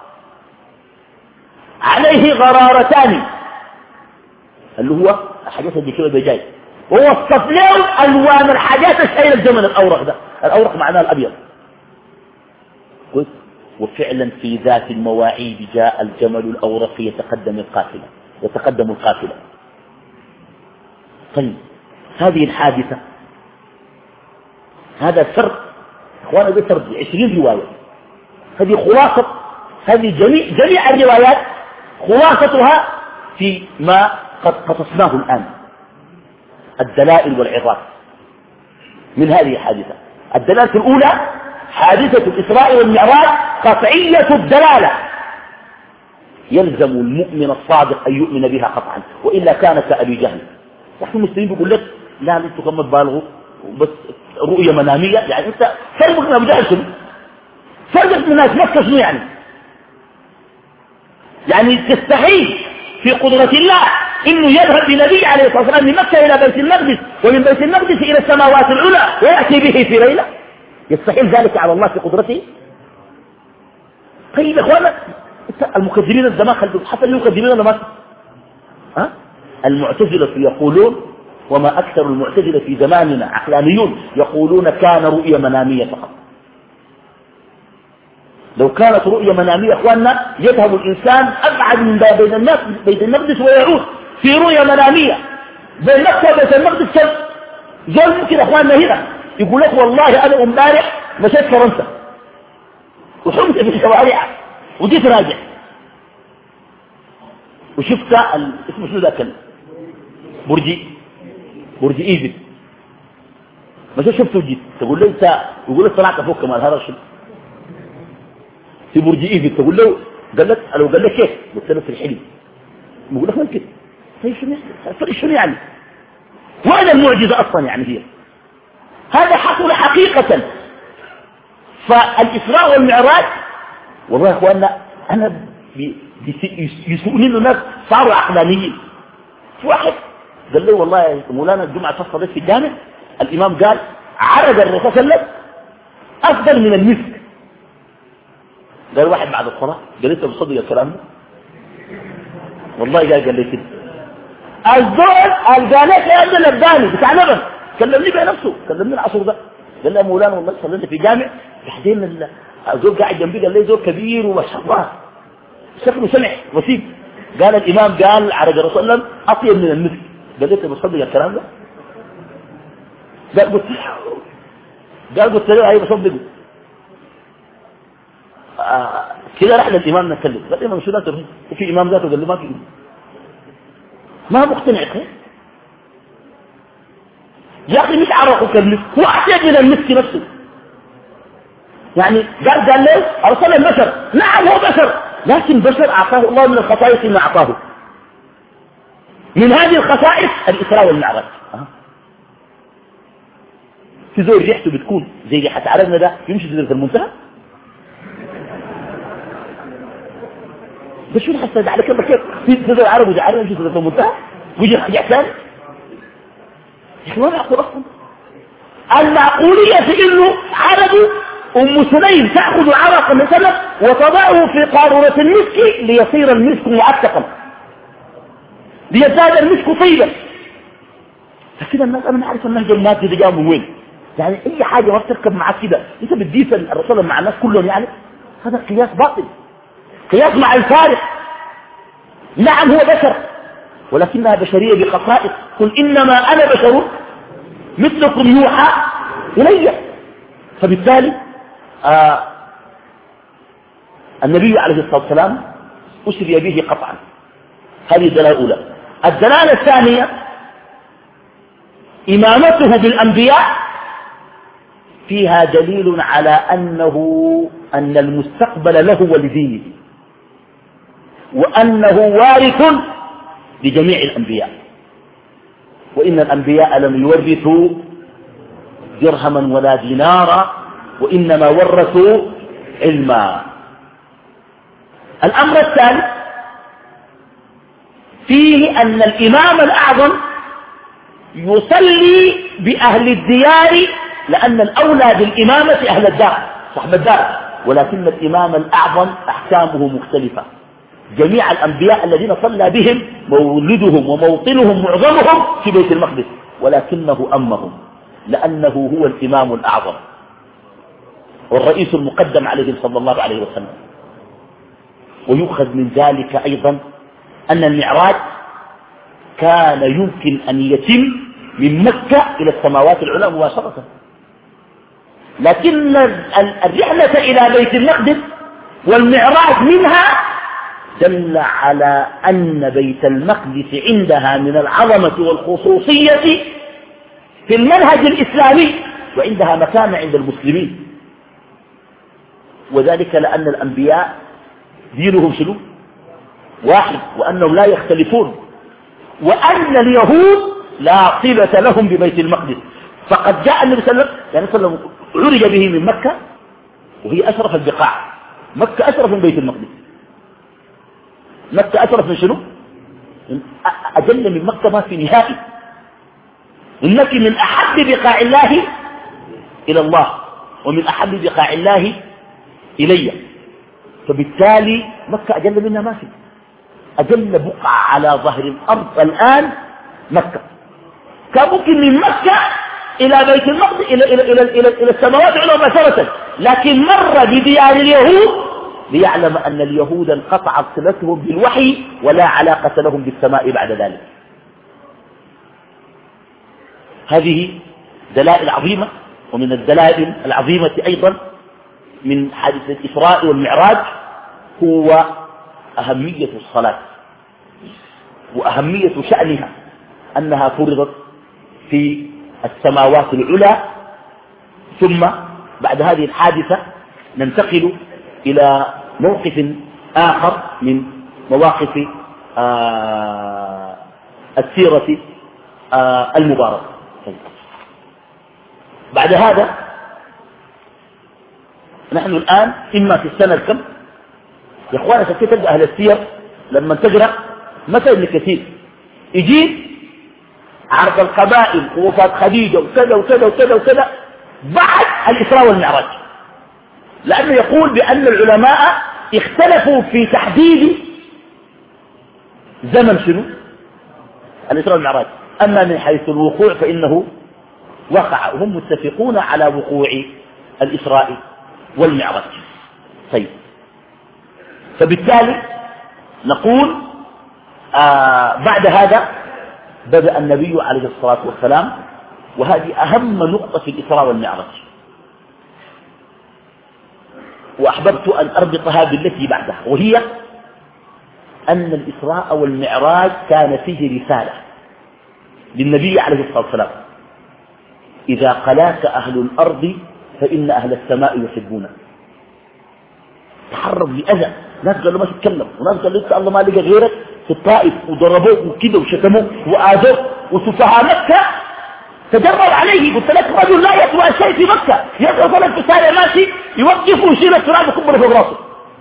عليه غرارتان، اللي هو الحاجات اللي كده بجاي، ووصف له ألوان الحاجات الشيء الجمل الأورق ده. الأورق معناه الأبيض كويس. وفعلا في ذات المواعيد جاء الجمل الأورق يتقدم القافلة يتقدم القافلة. طيب هذه الحادثة، هذا سرد اخوانا، ده سرد عشرين رواية. هذه خلاصة، هذه جميع جميع الروايات خلاصتها في ما قد قصصناه الآن، الدلائل والعظات من هذه الحادثة. الدلالة الأولى حادثة الإسراء والمعراج قطعية الدلالة، يلزم المؤمن الصادق أن يؤمن بها قطعا، وإلا كان كأبي جهل. نحن المسلمين بيقول لك لا انتوا كم تبالغوا بس رؤية منامية، يعني انت فرقك من أبو جهل شنو؟ فرقك من الناس مكة شنو يعني؟ يعني تستحيل في قدرة الله انه يذهب بنبي عليه الصلاة والسلام من مكة الى بيت المقدس ومن بيت المقدس الى السماوات العلى ويأتي به في ليلة؟ يستحيل ذلك على الله في قدرته؟ طيب يا اخوانا المكذبين الزمان خلوا حتى اللي يكذبون ولا ما ها؟ المعتزلة يقولون، وما أكثر المعتزلة في زماننا عقلانيون، يقولون كان رؤية منامية فقط. لو كانت رؤية منامية اخواننا يذهب الإنسان أبعد من بين الناس بيت المقدس ويعود في رؤية منامية بين مكة وبيت المقدس كم زول ممكن اخواننا هنا يقول لك والله انا امبارح مشيت فرنسا وحمت في الشوارع وجيت راجع وشفت ال... اسمه شنو ذاك برجي برج ايفل مشيت شفته وجيت تقول له انت يقول لك طلعت فوق كمان هذا شنو في برج ايفل تقول له قال لك لو قال لك كيف قلت له في الحلم يقول لك ممكن طيب شنو شنو يعني وهذا المعجزة اصلا يعني هي هذا حصل حقيقة. فالإسراء والمعراج والله يا اخواننا انا يسؤولين الناس صاروا عقلانيين. في واحد قال له والله يا مولانا الجمعة تصل في الجامع الامام قال عرض الرسول صلى الله عليه وسلم افضل من المسك. قال واحد بعد الصلاة قال انت بتصدق الكلام ده والله قال قال لي كده الزول قال لك يا ابن الاباني بتاع لبن كلمني بنفسه كلمني العصر ده قال لي يا مولانا والله صلينا في جامع بعدين الزول قاعد جنبي قال لي زول كبير وما شاء الله شكله سمع وسيط. قال الامام قال عرج الرسول صلى الله عليه وسلم اطيب من المسك. قال لي انت بتصدق الكلام ده قال قلت قال قلت له ايوه بصدقه. آه كده رحنا الامام نتكلم قال الامام شو ذاته وفي امام ذاته قال له ما في ما مقتنع خير يا اخي مش عرقه كالمسك هو احتاج من المسك نفسه يعني قال قال له ارسل البشر نعم هو بشر لكن بشر اعطاه الله من الخصائص ما اعطاه من هذه الخصائص الاسراء والمعراج. أه. في زول ريحته بتكون زي ريحه عربنا ده يمشي سدرة المنتهى بس شو الحسد على كم كيف في سدرة عرب وزي عرب يمشي سدرة المنتهى ويجي حاجة ثاني يا اخي ما معقول اصلا. المعقولية في انه عربي ام سليم تأخذ عرق من سلم وتضعه في قارورة المسك ليصير المسك معتقا ليزداد المسك طيبا. فكده الناس انا نعرف النهج المادي ده جاء من وين يعني اي حاجة ما بتركب معك كده انت بتديس الرسول مع الناس كلهم يعني هذا قياس باطل قياس مع الفارق. نعم هو بشر ولكنها بشرية بخصائص قل انما انا بشر مثلكم يوحى الي. فبالتالي آه النبي عليه الصلاة والسلام أسري به قطعا. هذه الدلالة الأولى. الدلالة الثانية إمامته بالأنبياء فيها دليل على أنه أن المستقبل له ولدينه وأنه وارث لجميع الأنبياء وإن الأنبياء لم يورثوا درهما ولا دينارا وإنما ورثوا علما. الأمر الثالث فيه أن الإمام الأعظم يصلي بأهل الديار لأن الأولى بالإمامة أهل الدار صاحب الدار ولكن الإمام الأعظم أحكامه مختلفة. جميع الأنبياء الذين صلى بهم مولدهم وموطنهم معظمهم في بيت المقدس ولكنه أمهم لأنه هو الإمام الأعظم والرئيس المقدم عليه صلى الله عليه وسلم. ويؤخذ من ذلك أيضا أن المعراج كان يمكن أن يتم من مكة إلى السماوات العلى مباشرة لكن الرحلة إلى بيت المقدس والمعراج منها دل على أن بيت المقدس عندها من العظمة والخصوصية في المنهج الإسلامي وعندها مكانة عند المسلمين وذلك لأن الأنبياء دينهم شنو واحد وأنهم لا يختلفون وأن اليهود لا صلة لهم ببيت المقدس. فقد جاء النبي صلى الله عليه وسلم يعني صلى الله عليه وسلم عرج به من مكة وهي أشرف البقاع. مكة أشرف من بيت المقدس. مكة أشرف من شنو أجل من مكة ما في نهائي. إنك من أحب بقاع الله إلى الله ومن أحب بقاع الله إلي. فبالتالي مكة أجل منها ما في. أجل بقعة على ظهر الأرض الآن مكة. كان ممكن من مكة إلى بيت المقدس إلى, إلى, إلى, إلى, إلى السماوات العلى مباشرة لكن مر بديار اليهود ليعلم أن اليهود انقطعت صلتهم بالوحي ولا علاقة لهم بالسماء بعد ذلك. هذه دلائل عظيمة. ومن الدلائل العظيمة أيضا من حادثة الإسراء والمعراج هو أهمية الصلاة وأهمية شأنها، أنها فرضت في السماوات العلى. ثم بعد هذه الحادثة ننتقل إلى موقف آخر من مواقف آه السيرة آه المباركة. بعد هذا نحن الآن إما في السنة الكم يا أخوانا، تلقى أهل السير لما تقرأ مثل ابن كثير يجيب عرض القبائل ووفاة خديجة وكذا وكذا وكذا وكذا بعد الإسراء والمعراج، لأنه يقول بأن العلماء اختلفوا في تحديد زمن شنو الإسراء والمعراج. أما من حيث الوقوع فإنه وقع، وهم متفقون على وقوع الإسراء والمعراج. طيب، فبالتالي نقول آه بعد هذا بدأ النبي عليه الصلاة والسلام، وهذه أهم نقطة في الإسراء والمعراج، وأحببت أن أربطها بالتي بعدها، وهي أن الإسراء والمعراج كان فيه رسالة للنبي عليه الصلاة والسلام: إذا قلاك أهل الأرض فإن أهل السماء يحبونك. تحرم لأذى، ناس قالوا ما تتكلم، وناس قالوا لك الله ما لقى غيرك في الطائف، وضربوك وكذا وشتموك وآذوك، وسفهاء مكة تجرب عليه. قلت لك رجل لا يسوى شيء في مكة، يضرب لك في سارع ماشي يوقف ويشيل التراب ويكبره فوق راسه.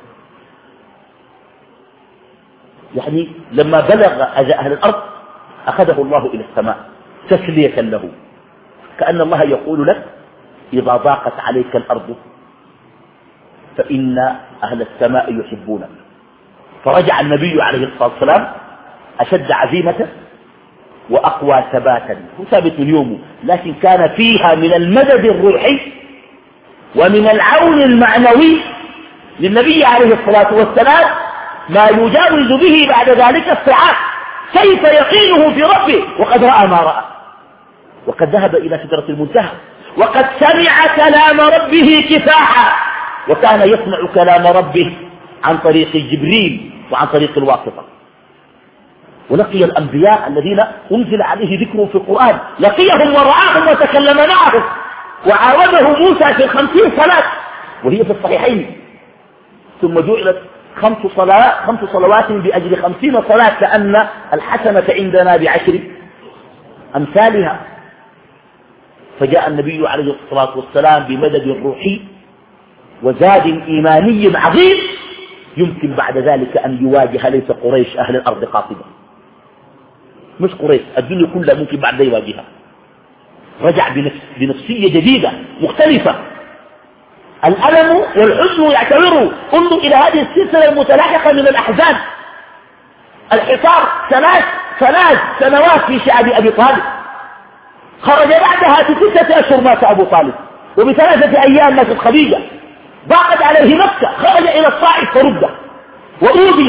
يعني لما بلغ أذى أهل الأرض أخذه الله إلى السماء تسلية له، كأن الله يقول لك: إذا ضاقت عليك الأرض فإن أهل السماء يحبونك. فرجع النبي عليه الصلاة والسلام أشد عزيمة وأقوى ثباتا، هو ثابت من يومه، لكن كان فيها من المدد الروحي ومن العون المعنوي للنبي عليه الصلاة والسلام ما يجاوز به بعد ذلك الساعات. كيف يقينه في ربه وقد رأى ما رأى، وقد ذهب إلى سدرة المنتهى، وقد سمع كلام ربه كفاحا، وكان يسمع كلام ربه عن طريق جبريل وعن طريق الواسطة. ولقي الأنبياء الذين أنزل عليه ذكرهم في القرآن، لقيهم ورآهم وتكلم معهم، وعاوده موسى في الخمسين صلاة وهي في الصحيحين. ثم جعلت خمس صلاة خمس صلوات بأجل خمسين صلاة، كأن الحسنة عندنا بعشر أمثالها. فجاء النبي عليه الصلاة والسلام بمدد روحي وزاد إيماني عظيم يمكن بعد ذلك أن يواجه ليس قريش أهل الأرض قاطبة، مش قريش، الدنيا كلها ممكن بعد يواجهها. رجع بنفس بنفسية جديدة مختلفة. الألم والحزن يعتبروا. انظر إلى هذه السلسلة المتلاحقة من الأحزان. الحصار ثلاث ثلاث سنوات في شعب أبي طالب، خرج بعدها بستة أشهر مات أبو طالب، وبثلاثة أيام ماتت خديجة، ضاقت عليه مكة، خرج إلى الطائف فرد وأوذي،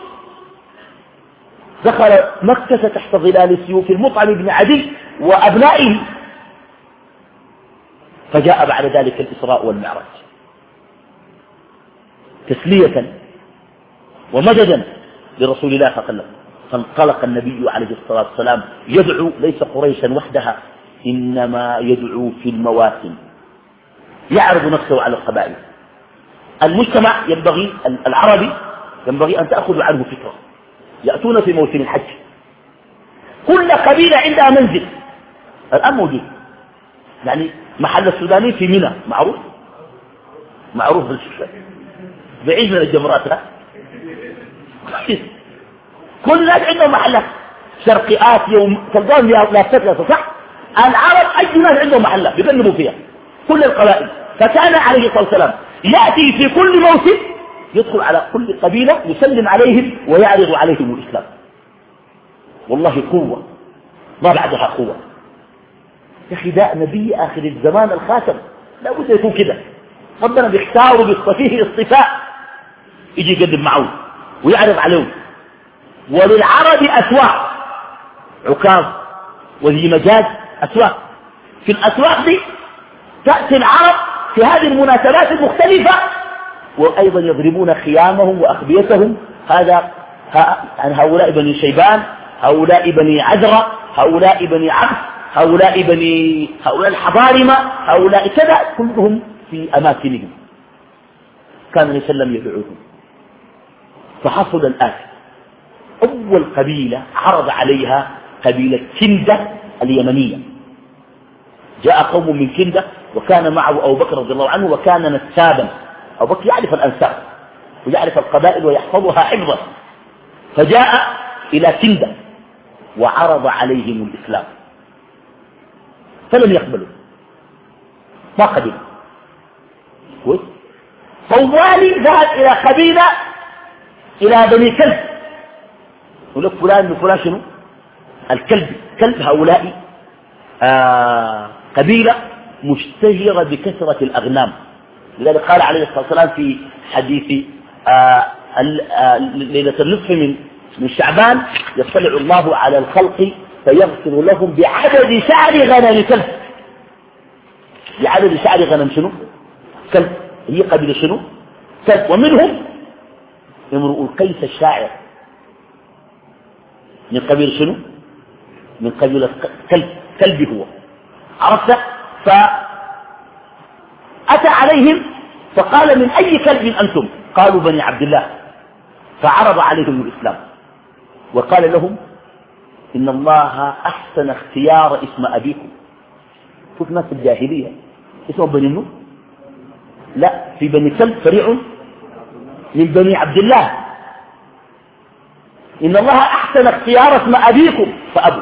دخل مكة تحت ظلال سيوف المطعم بن عدي وأبنائه. فجاء بعد ذلك الإسراء والمعراج تسلية ومددا لرسول الله صلى الله عليه وسلم. فانطلق النبي عليه الصلاة والسلام يدعو ليس قريشا وحدها، إنما يدعو في المواسم، يعرض نفسه على القبائل. المجتمع ينبغي العربي ينبغي أن تأخذ عنه فكرة. يأتون في موسم الحج، كل قبيلة عندها منزل الآن موجود. يعني محل السوداني في منى معروف معروف بعيد من الجمرات، لا كل الناس عندهم محلات، شرقيات يوم تلقاهم لا تكلف صح. العرب أي ناس عندهم محلات بيقلبوا فيها كل القبائل. فكان عليه الصلاة والسلام يأتي في كل موسم يدخل على كل قبيلة يسلم عليهم ويعرض عليهم الإسلام. والله قوة ما بعدها قوة. يا أخي ده نبي آخر الزمان الخاتم، لا بد يكون كده. ربنا بيختاروا بيصطفيه اصطفاء، يجي يقدم معه ويعرض عليهم. وللعرب أسواق، عكاظ وذي مجاز أسواق، في الأسواق دي تأتي العرب في هذه المناسبات المختلفة وأيضا يضربون خيامهم وأخبيتهم. هذا يعني هؤلاء بني شيبان، هؤلاء بني عذرة، هؤلاء بني عبس، هؤلاء بني هؤلاء الحضارمة، هؤلاء كذا، كلهم في أماكنهم كان النبي صلى الله عليه وسلم يدعوهم. فحصل الآتي: أول قبيلة عرض عليها قبيلة كندة اليمنية. جاء قوم من كندة وكان معه أبو بكر رضي الله عنه وكان نسابا. أبو بكر يعرف الأنساب ويعرف القبائل ويحفظها حفظا، فجاء إلى كندة وعرض عليهم الإسلام فلم يقبلوا، ما قبلوا. طوالي ذهب إلى قبيلة إلى بني كلب، يقول لك فلان من فلان شنو؟ الكلب. كلب هؤلاء آه قبيلة مشتهرة بكثرة الأغنام، لذلك قال عليه الصلاة والسلام في حديث آه آه ليلة النصف من من شعبان: يطلع الله على الخلق فيغفر لهم بعدد شعر غنم كلب. بعدد شعر غنم شنو؟ كلب. هي قبيلة شنو؟ كلب. ومنهم امرؤ القيس الشاعر من قبيلة شنو؟ من قبيلة كلب. كلب هو، عرفت؟ فأتى عليهم فقال: من أي كلب أنتم؟ قالوا: بني عبد الله. فعرض عليهم الإسلام وقال لهم: إن الله أحسن اختيار اسم أبيكم. شوف ناس الجاهلية اسمه بني النور، لا، في بني كلب فريع من بني عبد الله. إن الله أحسن اختيار اسم أبيكم فأبوا.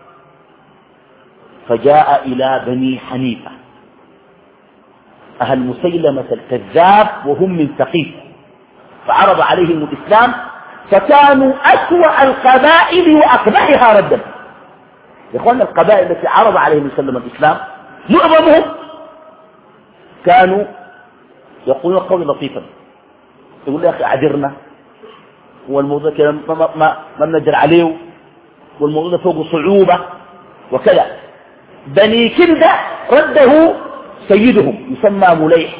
فجاء إلى بني حنيفة أهل مسيلمة الكذاب وهم من ثقيف، فعرض عليهم الإسلام فكانوا أسوأ القبائل وأقبحها ردا. يا إخوانا القبائل التي عرض عليهم وسلم الإسلام معظمهم كانوا يقولون قولا لطيفا، يقول: يا أخي أعذرنا، والموضوع كده ما, ما, ما نجر عليه، والموضوع فوق صعوبة وكذا. بني كندة رده سيدهم يسمى مليح.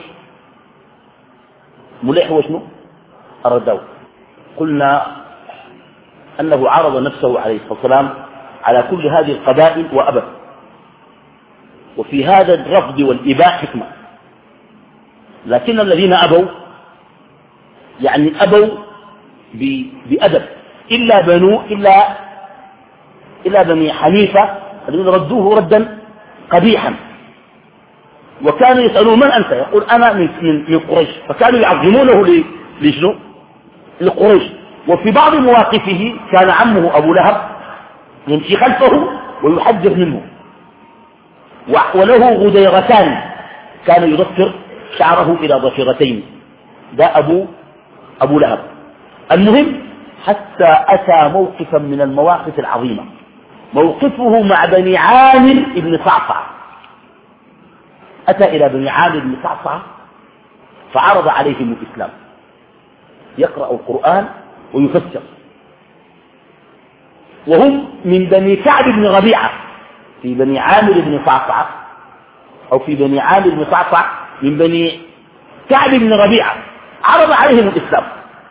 مليح هو شنو؟ رده. قلنا أنه عرض نفسه عليه الصلاة والسلام على كل هذه القبائل وأبى. وفي هذا الرفض والإباء حكمة، لكن الذين أبوا يعني أبوا بأدب، إلا بنو إلا إلا بني حنيفة الذين ردوه ردا قبيحا، وكانوا يسألون: من أنت؟ يقول: أنا من, من, من قريش. فكانوا يعظمونه لشنو؟ لقريش. وفي بعض مواقفه كان عمه أبو لهب يمشي خلفه ويحذر منه، وله غديرتان كان يضفر شعره إلى ضفيرتين. ده أبو, أبو لهب. المهم حتى أتى موقفا من المواقف العظيمة، موقفه مع بني عامر بن صعصع. أتى إلى بني عامر بن صعصع فعرض عليهم الإسلام، يقرأ القرآن ويفسر، وهم من بني كعب بن ربيعة. في بني عامر بن صعصع أو في بني عامر بن صعصع من بني كعب بن ربيعة، عرض عليهم الإسلام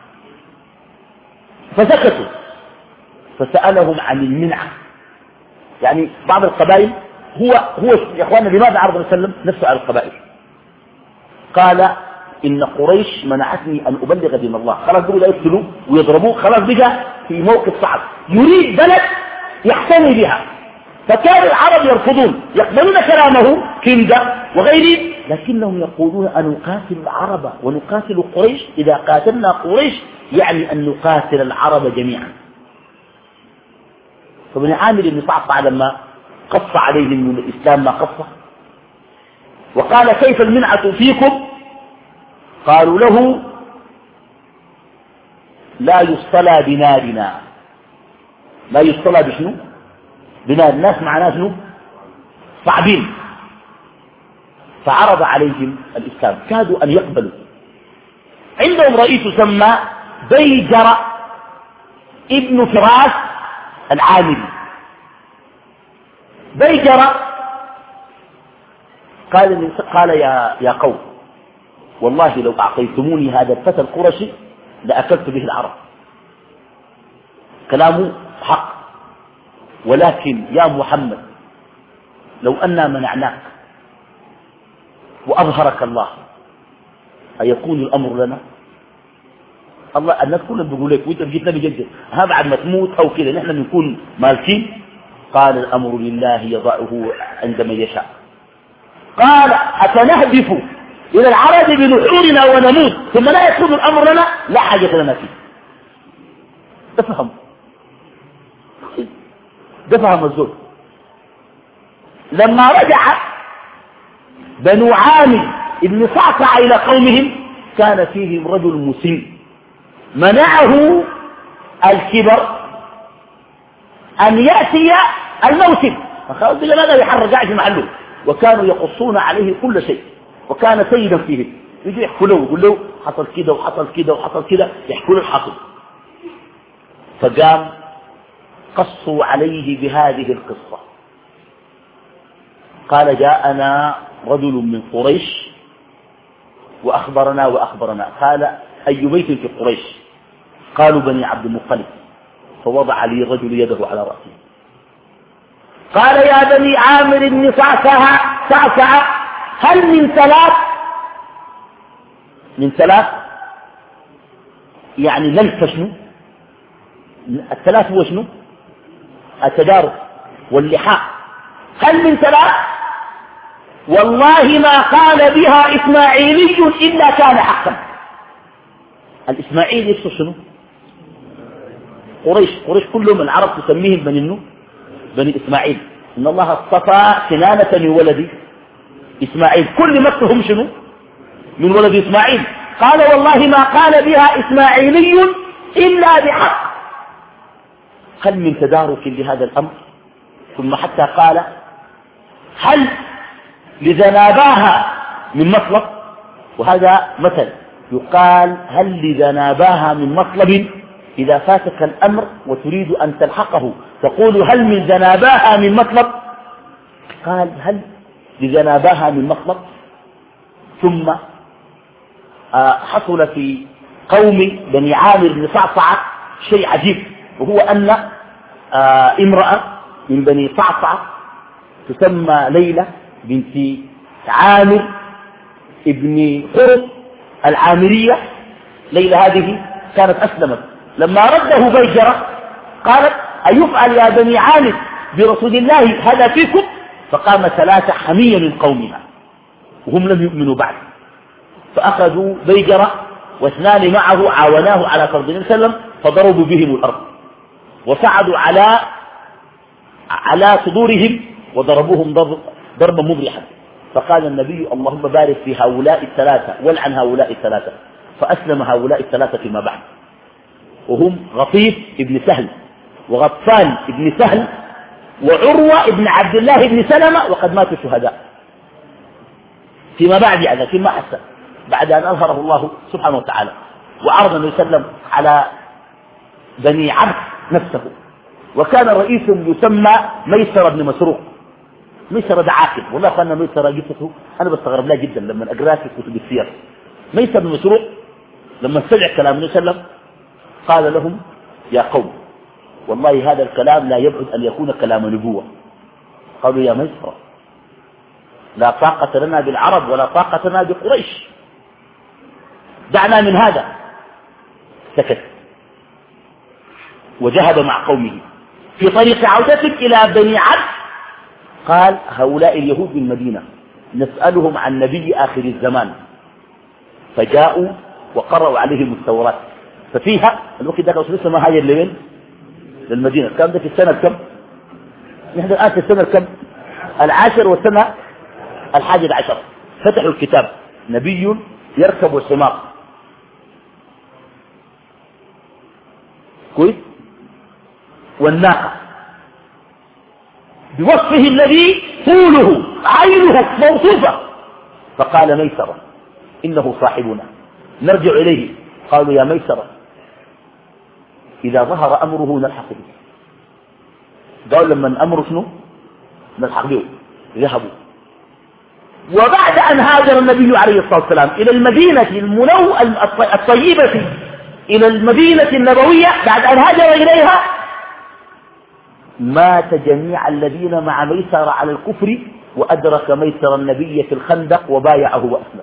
فسكتوا. فسألهم عن المنعة، يعني بعض القبائل هو هو يا اخواننا لماذا عرض النبي صلى الله عليه وسلم نفسه على القبائل؟ قال: إن قريش منعتني أن أبلغ دين الله. خلاص بقوا لا يقتلوا ويضربوه، خلاص بقى في موقف صعب، يريد بلد يحتمي بها. فكان العرب يرفضون، يقبلون كلامه كندة وغيره، لكنهم يقولون: أن نقاتل العرب ونقاتل قريش. إذا قاتلنا قريش يعني أن نقاتل العرب جميعا. فابن عامر بن صعصع لما قص عليهم من الإسلام ما قصه وقال: كيف المنعة فيكم؟ قالوا له: لا يصطلى بنارنا. لا يصطلى بشنو؟ بنار. الناس معناه شنو؟ صعبين. فعرض عليهم الإسلام، كادوا أن يقبلوا. عندهم رئيس يسمى بيجر ابن فراس العامري. بيجر قال, قال يا, يا قوم والله لو أعطيتموني هذا الفتى القرشي لأكلت به العرب. كلامه حق، ولكن يا محمد لو أننا منعناك وأظهرك الله أيكون الأمر لنا؟ الله الناس كلهم بيقول لك وانت بجيتنا بجد ها بعد ما تموت أو كده نحن بنكون مالكين. قال الأمر لله يضعه عندما يشاء. قال أتنهدف إلى العرب بنحورنا ونموت ثم لا يكون الأمر لنا؟ لا حاجة لنا فيه. تفهم تفهم الزول. لما رجع بنو عامر ابن صعصع إلى قومهم كان فيهم رجل مسن منعه الكبر أن يأتي الموسم، فخلاص بقى ماذا يحرق قاعد في محله، وكانوا يقصون عليه كل شيء، وكان سيدا فيهم. يجي يحكوا له يقول له حصل كده وحصل كده وحصل كده، يحكوا له الحصل. فقام قصوا عليه بهذه القصة. قال جاءنا رجل من قريش وأخبرنا وأخبرنا. قال أي بيت في قريش؟ قالوا بني عبد المطلب. فوضع لي الرجل يده على رأسه. قال يا بني عامر بن صعصع صعصع هل من ثلاث؟ من ثلاث يعني للف شنو؟ الثلاث هو شنو؟ التدارك واللحاق. هل من ثلاث؟ والله ما قال بها إسماعيلي إلا كان حقا. الإسماعيلي يقصد شنو؟ قريش. قريش كلهم العرب تسميهم بني النو بني إسماعيل. إن الله اصطفى كنانة من ولد إسماعيل، كل مكتهم شنو؟ من ولد إسماعيل. قال والله ما قال بها إسماعيلي إلا بحق. هل من تدارك لهذا الأمر؟ ثم حتى قال هل لذناباها من مطلب؟ وهذا مثل يقال هل لذناباها من مطلب؟ إذا فاتك الأمر وتريد أن تلحقه تقول هل من ذناباها من مطلب؟ قال هل لذناباها من مطلب. ثم حصل في قوم بني عامر بن صعصع شيء عجيب، وهو أن امرأة من بني صعصع تسمى ليلى بنت عامر ابن قرط العامرية. ليلى هذه كانت أسلمت. لما رده بيجرة قالت أيفعل يا بني عامر برسول الله هذا فيكم؟ فقام ثلاثة حمية من قومها وهم لم يؤمنوا بعد، فأخذوا بيجرة واثنان معه عاوناه على فرض النبي صلى الله عليه وسلم فضربوا بهم الأرض وصعدوا على على صدورهم وضربوهم ضرب ضربا مبرحا. فقال النبي اللهم بارك في هؤلاء الثلاثة والعن هؤلاء الثلاثة. فأسلم هؤلاء الثلاثة فيما بعد، وهم غطيف ابن سهل وغطفان ابن سهل وعروة ابن عبد الله ابن سلمة، وقد ماتوا شهداء فيما بعد، يعني لكن ما حسن بعد أن أظهره الله سبحانه وتعالى وعرض النبي صلى الله عليه وسلم على بني عبد نفسه. وكان رئيس يسمى ميسر بن مسروق. ميسر ده عاقل، والله قالنا ميسر قصته أنا بستغرب لها جدا لما أقرأ في كتب السير. ميسر بن مسروق لما سمع كلام النبي صلى الله عليه وسلم قال لهم يا قوم والله هذا الكلام لا يبعد أن يكون كلام نبوة. قالوا يا ميسر لا طاقة لنا بالعرب ولا طاقة لنا بقريش، دعنا من هذا. سكت وذهب مع قومه. في طريق عودتك إلى بني عبد قال هؤلاء اليهود من المدينة نسألهم عن نبي آخر الزمان. فجاءوا وقرأوا عليهم التوراة، ففيها الوقت ده كان اسمه هاي الليل للمدينة. كان ده في السنة كم؟ نحن الآن في السنة كم؟ العاشر والسنة الحادي عشر. فتحوا الكتاب نبي يركب الحمار كويس والناقة بوصفه الذي طوله عينه موصوفة. فقال ميسرة إنه صاحبنا نرجع إليه. قالوا يا ميسرة إذا ظهر أمره نلحق به. قالوا لما أمره شنو نلحق به. ذهبوا وبعد أن هاجر النبي عليه الصلاة والسلام إلى المدينة المنو الطيبة إلى المدينة النبوية، بعد أن هاجر إليها مات جميع الذين مع ميسر على الكفر، وأدرك ميسر النبي في الخندق وبايعه وأسلم.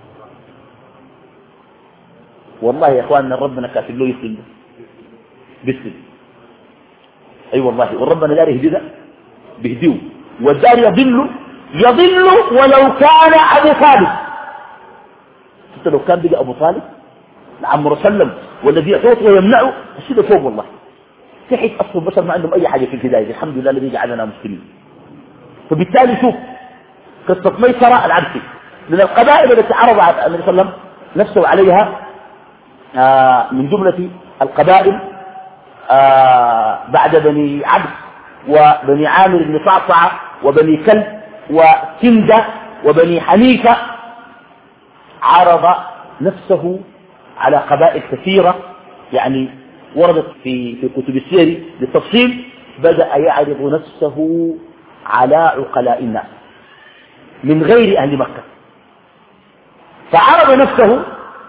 والله يا إخواننا ربنا كاتب له يسلم بيسلم. أي أيوة والله، وربنا دار يهديه بيهديه، والدار يضل يضل ولو كان أبو طالب. حتى لو كان بقى أبو طالب عمرو سلم والذي يحوط ويمنعه الشيء فوق والله. تحت أصل البشر ما عندهم أي حاجة في الهداية، الحمد لله الذي جعلنا مسلمين. فبالتالي شوف قصة ميسرة العبسي من القبائل التي عرض النبي صلى الله عليه وسلم نفسه عليها آه من جملة القبائل آه بعد بني عبس وبني عامر بن صعصع وبني كلب وكندة وبني حنيفة، عرض نفسه على قبائل كثيرة يعني وردت في في كتب السير بالتفصيل. بدأ يعرض نفسه على عقلاء الناس من غير أهل مكة، فعرض نفسه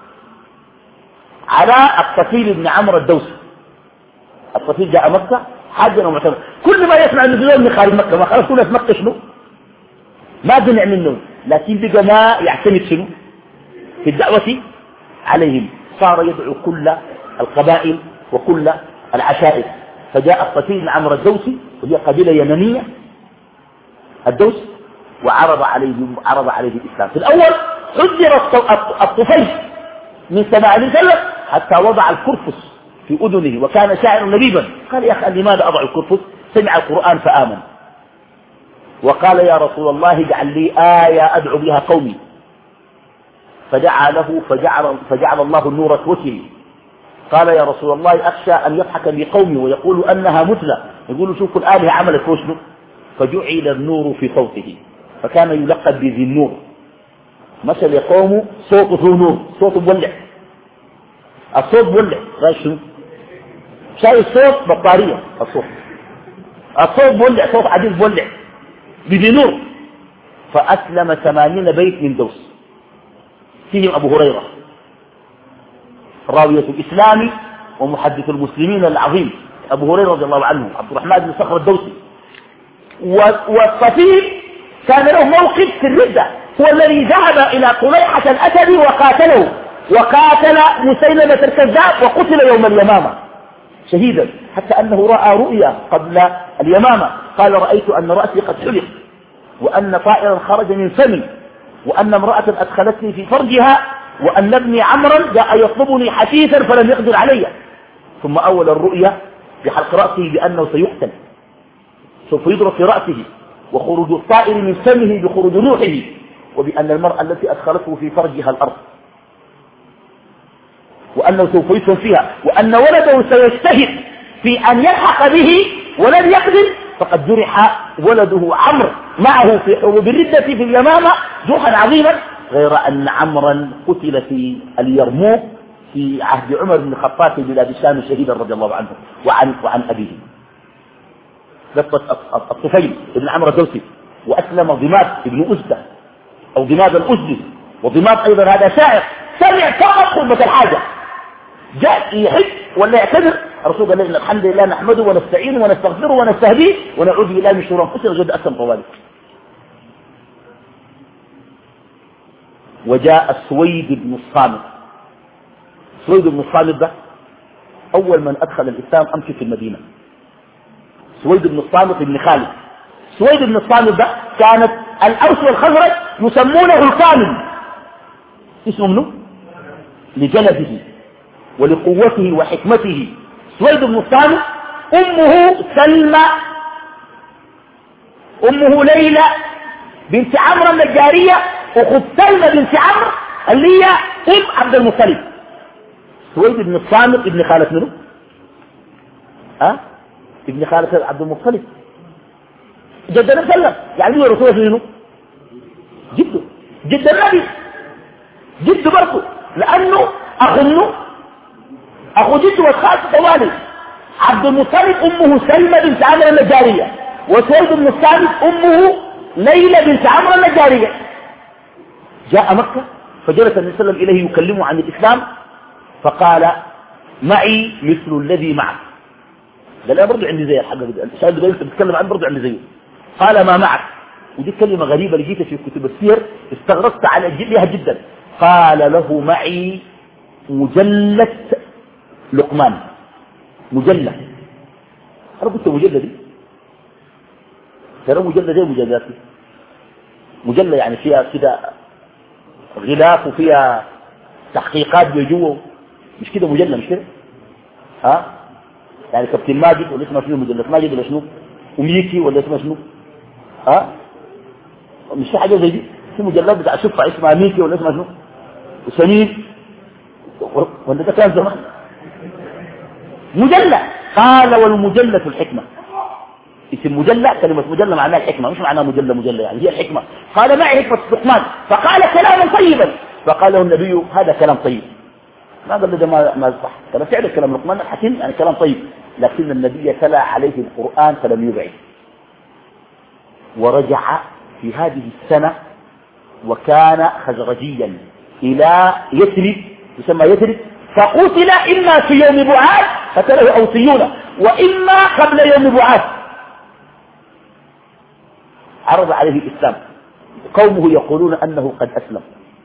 على الطفيل بن عمرو الدوسي. الطفيل جاء مكة حاجة ومعتمر، كل ما يسمع انه زول من خارج مكة، ما خلاص كل مكة شنو ما بنع منه، لكن بقى ما يعتمد شنو في الدعوة عليهم، صار يدعو كل القبائل وكل العشائر. فجاء الطفيل بن عمرو الدوسي وهي قبيلة يمنية الدوس، وعرض عليه عرض عليه الإسلام. في الأول حذر الطفيل من سماع الكلام حتى وضع الكرفس في أذنه، وكان شاعرا لبيبا. قال يا أخي لماذا أضع الكرفس؟ سمع القرآن فآمن، وقال يا رسول الله اجعل لي آية أدعو بها قومي، فدعا له فجعل, فجعل الله النور في وجهه. قال يا رسول الله أخشى أن يضحك لي قومي ويقول أنها مثلى، يقولوا شوفوا الآلهة عملت وشنو، فجعل النور في صوته، فكان يلقب بذي النور. مشى لقومه صوته نور، صوته مولع، الصوت مولع، رايك شنو؟ شايف الصوت بطارية، الصوت الصوت مولع، صوت عديد مولع بذي نور. فأسلم ثمانين بيت من دوس، فيهم أبو هريرة راوية الإسلام ومحدث المسلمين العظيم أبو هريرة رضي الله عنه، عبد الرحمن بن صخر الدوسي. والصفير كان له موقف في الردة، هو الذي ذهب إلى طليحة الأسد وقاتله، وقاتل مسيلمة الكذاب وقتل يوم اليمامة شهيدا، حتى أنه رأى رؤيا قبل اليمامة، قال رأيت أن رأسي قد حلق، وأن طائرا خرج من فمي، وأن امرأة أدخلتني في فرجها، وأن ابني عمرا جاء يطلبني حثيثا فلم يقدر علي. ثم أول الرؤيا بحلق رأسه بأنه سيقتل، سوف يضرب في رأسه، وخروج الطائر من فمه بخروج روحه، وبأن المرأة التي أدخلته في فرجها الأرض، وأنه سوف يدفن فيها، وأن ولده سيجتهد في أن يلحق به ولن يقدر، فقد جرح ولده عمرو معه في حروب الردة في اليمامة جرحا عظيما، غير أن عمرا قتل في اليرموك في عهد عمر بن الخطاب في بلاد الشام شهيدا رضي الله عنه وعن, وعن أبيه. قصة الطفيل بن عمرو الدوسي. وأسلم ضماد بن أزدة أو ضماد الأزدي، وضماد أيضا هذا شاعر سمع فقط خطبة الحاجة، جاء يحج ولا يعتذر، الرسول قال لنا الحمد لله نحمده ونستعينه ونستغفره ونستهديه ونعوذ بالله من شرور أنفسنا وجد أسلم طوالي. وجاء السويد بن الصامت. السويد بن الصامت ده أول من أدخل الإسلام أمشي في المدينة، سويد بن الصامت بن خالد. سويد بن الصامت ده كانت الأوس والخزرج يسمونه الكامل، اسمه منه لجلده ولقوته وحكمته. سويد بن الصامت أمه سلمى، أمه ليلى بنت عمرو النجارية، أخت سلمى بنت عمرو اللي هي ام عبد المطلب. سويد بن الصامت ابن خالة منه؟ ها؟ ابن خالة عبد المطلب، جد النبي صلى الله عليه وسلم، يعني هو رسول منه؟ جده، جد النبي، جده برضه، لأنه أخو منه، أخو جده والخالة طوالي. عبد المطلب أمه سلمى بنت عمرو النجارية، وسويد بن الصامت أمه ليلى بنت عمرو النجارية. جاء مكة فجلس النبي صلى الله عليه وسلم إليه يكلمه عن الإسلام فقال معي مثل الذي معك. قال لا برضو عندي زي الحق الشاهد اللي انت بتتكلم عنه برضو عندي زيه. قال ما معك؟ ودي كلمة غريبة لقيتها في كتب السير استغربت على لها جدا. قال له معي مجلة لقمان. مجلة أنا قلت مجلة دي ترى مجلة دي مجلات مجلة يعني فيها كده غلاف وفيها تحقيقات بجوه مش كده مجلة مش كده ها يعني كابتن ماجد ولا اسمه شنو مجلة ماجد ولا شنو وميكي ولا اسمه شنو ها مش في حاجة زي دي في مجلات بتاع شفع اسمها ميكي ولا اسمها شنو وسمين ولا ده كان زمان مجلة. قال والمجلة الحكمة. اسم مجلة كلمة مجلة معناها الحكمة مش معناها مجلة مجلة يعني هي الحكمة. قال معي حكمة لقمان فقال كلاما طيبا فقال له النبي هذا كلام طيب ما قال له ما ما صح كلام فعلا كلام لقمان الحكيم يعني كلام طيب لكن النبي تلا عليه القرآن فلم يبعد. ورجع في هذه السنة وكان خزرجيا إلى يثرب يسمى يثرب فقتل إما في يوم بعاث قتله أوصيون وإما قبل يوم بعاث. عرض عليه الإسلام قومه يقولون أنه قد أسلم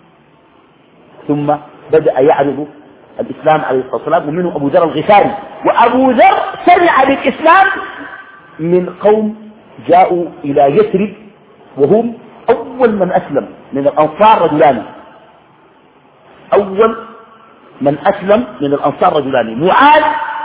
ثم بدأ يعرض الإسلام عليه الصلاة والسلام ومنه أبو ذر الغفاري. وأبو ذر سمع بالإسلام من قوم جاءوا إلى يثرب وهم أول من أسلم من الأنصار رجلان. أول من أسلم من الأنصار رجلان معاذ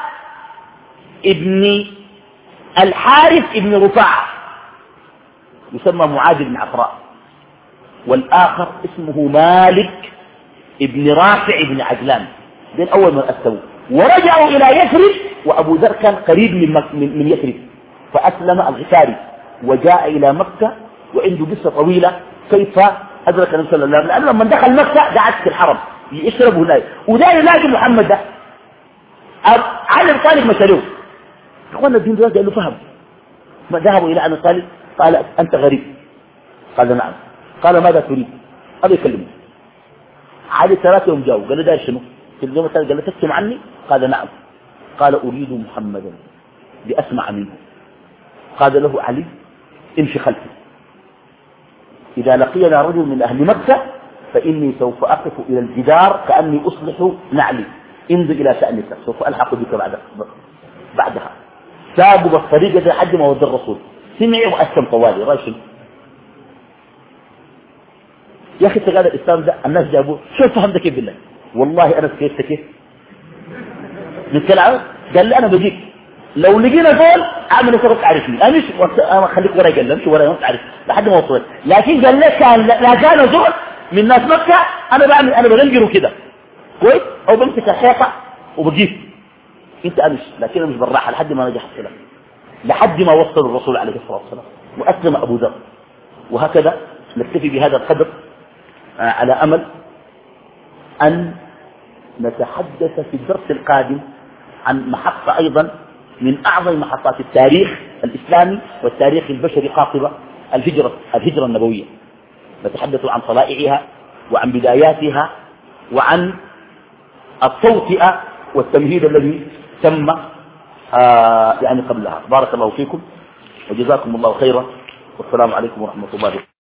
ابن الحارث ابن رفاعة يسمى معاذ بن عفراء والآخر اسمه مالك ابن رافع بن عجلان. دين أول من أسلموا ورجعوا إلى يثرب وأبو ذر كان قريب من, من, من يثرب فأسلم الغفاري وجاء إلى مكة وعنده قصة طويلة كيف أدرك النبي صلى الله عليه وسلم. لأنه لما دخل مكة قعد في الحرم يشرب هناك وده يلاقي محمد ده علي بن طالب مسألوه اخوانا الدين ده قال له فهم ما ذهبوا إلى علي بن طالب قال أنت غريب قال نعم قال ماذا تريد هذا يكلمه علي ثلاثة يوم جاوا قال له داير شنو في اليوم الثالث قال له تكتم عني قال نعم قال أريد محمدا لأسمع منه. قال له علي امشي خلفي إذا لقينا رجل من أهل مكة فإني سوف أقف إلى الجدار كأني أصلح نعلي انظر إلى شأنك سوف ألحق بك بعد بعدها. سابوا بالطريقة دي حد ما ودى الرسول سمع وأسلم طوالي راشد. يا أخي تقال الإسلام ده الناس جابوه شو فهمت كيف بالله والله أنا كيف كيف من كلامه قال لي أنا بجيك لو لقينا دول أعمل سرق تعرفني أنا مش أنا خليك وراي قال مش وراي ما تعرف لحد ما وصلت. لكن قال لك كان لا كان دول من ناس مكة أنا بعمل أنا بغنجره كده كويس أو بمسك الحيطة وبجيب أنت أمش لكن أنا مش بالراحة لحد ما نجح السلام لحد ما وصل الرسول عليه الصلاة والسلام وأسلم أبو ذر. وهكذا نكتفي بهذا القدر على أمل أن نتحدث في الدرس القادم عن محطة أيضا من أعظم محطات التاريخ الإسلامي والتاريخ البشري قاطبة الهجرة الهجرة النبوية. نتحدث عن طلائعها وعن بداياتها وعن التوطئة والتمهيد الذي تم آه يعني قبلها. بارك الله فيكم وجزاكم الله خيرا والسلام عليكم ورحمة الله وبركاته.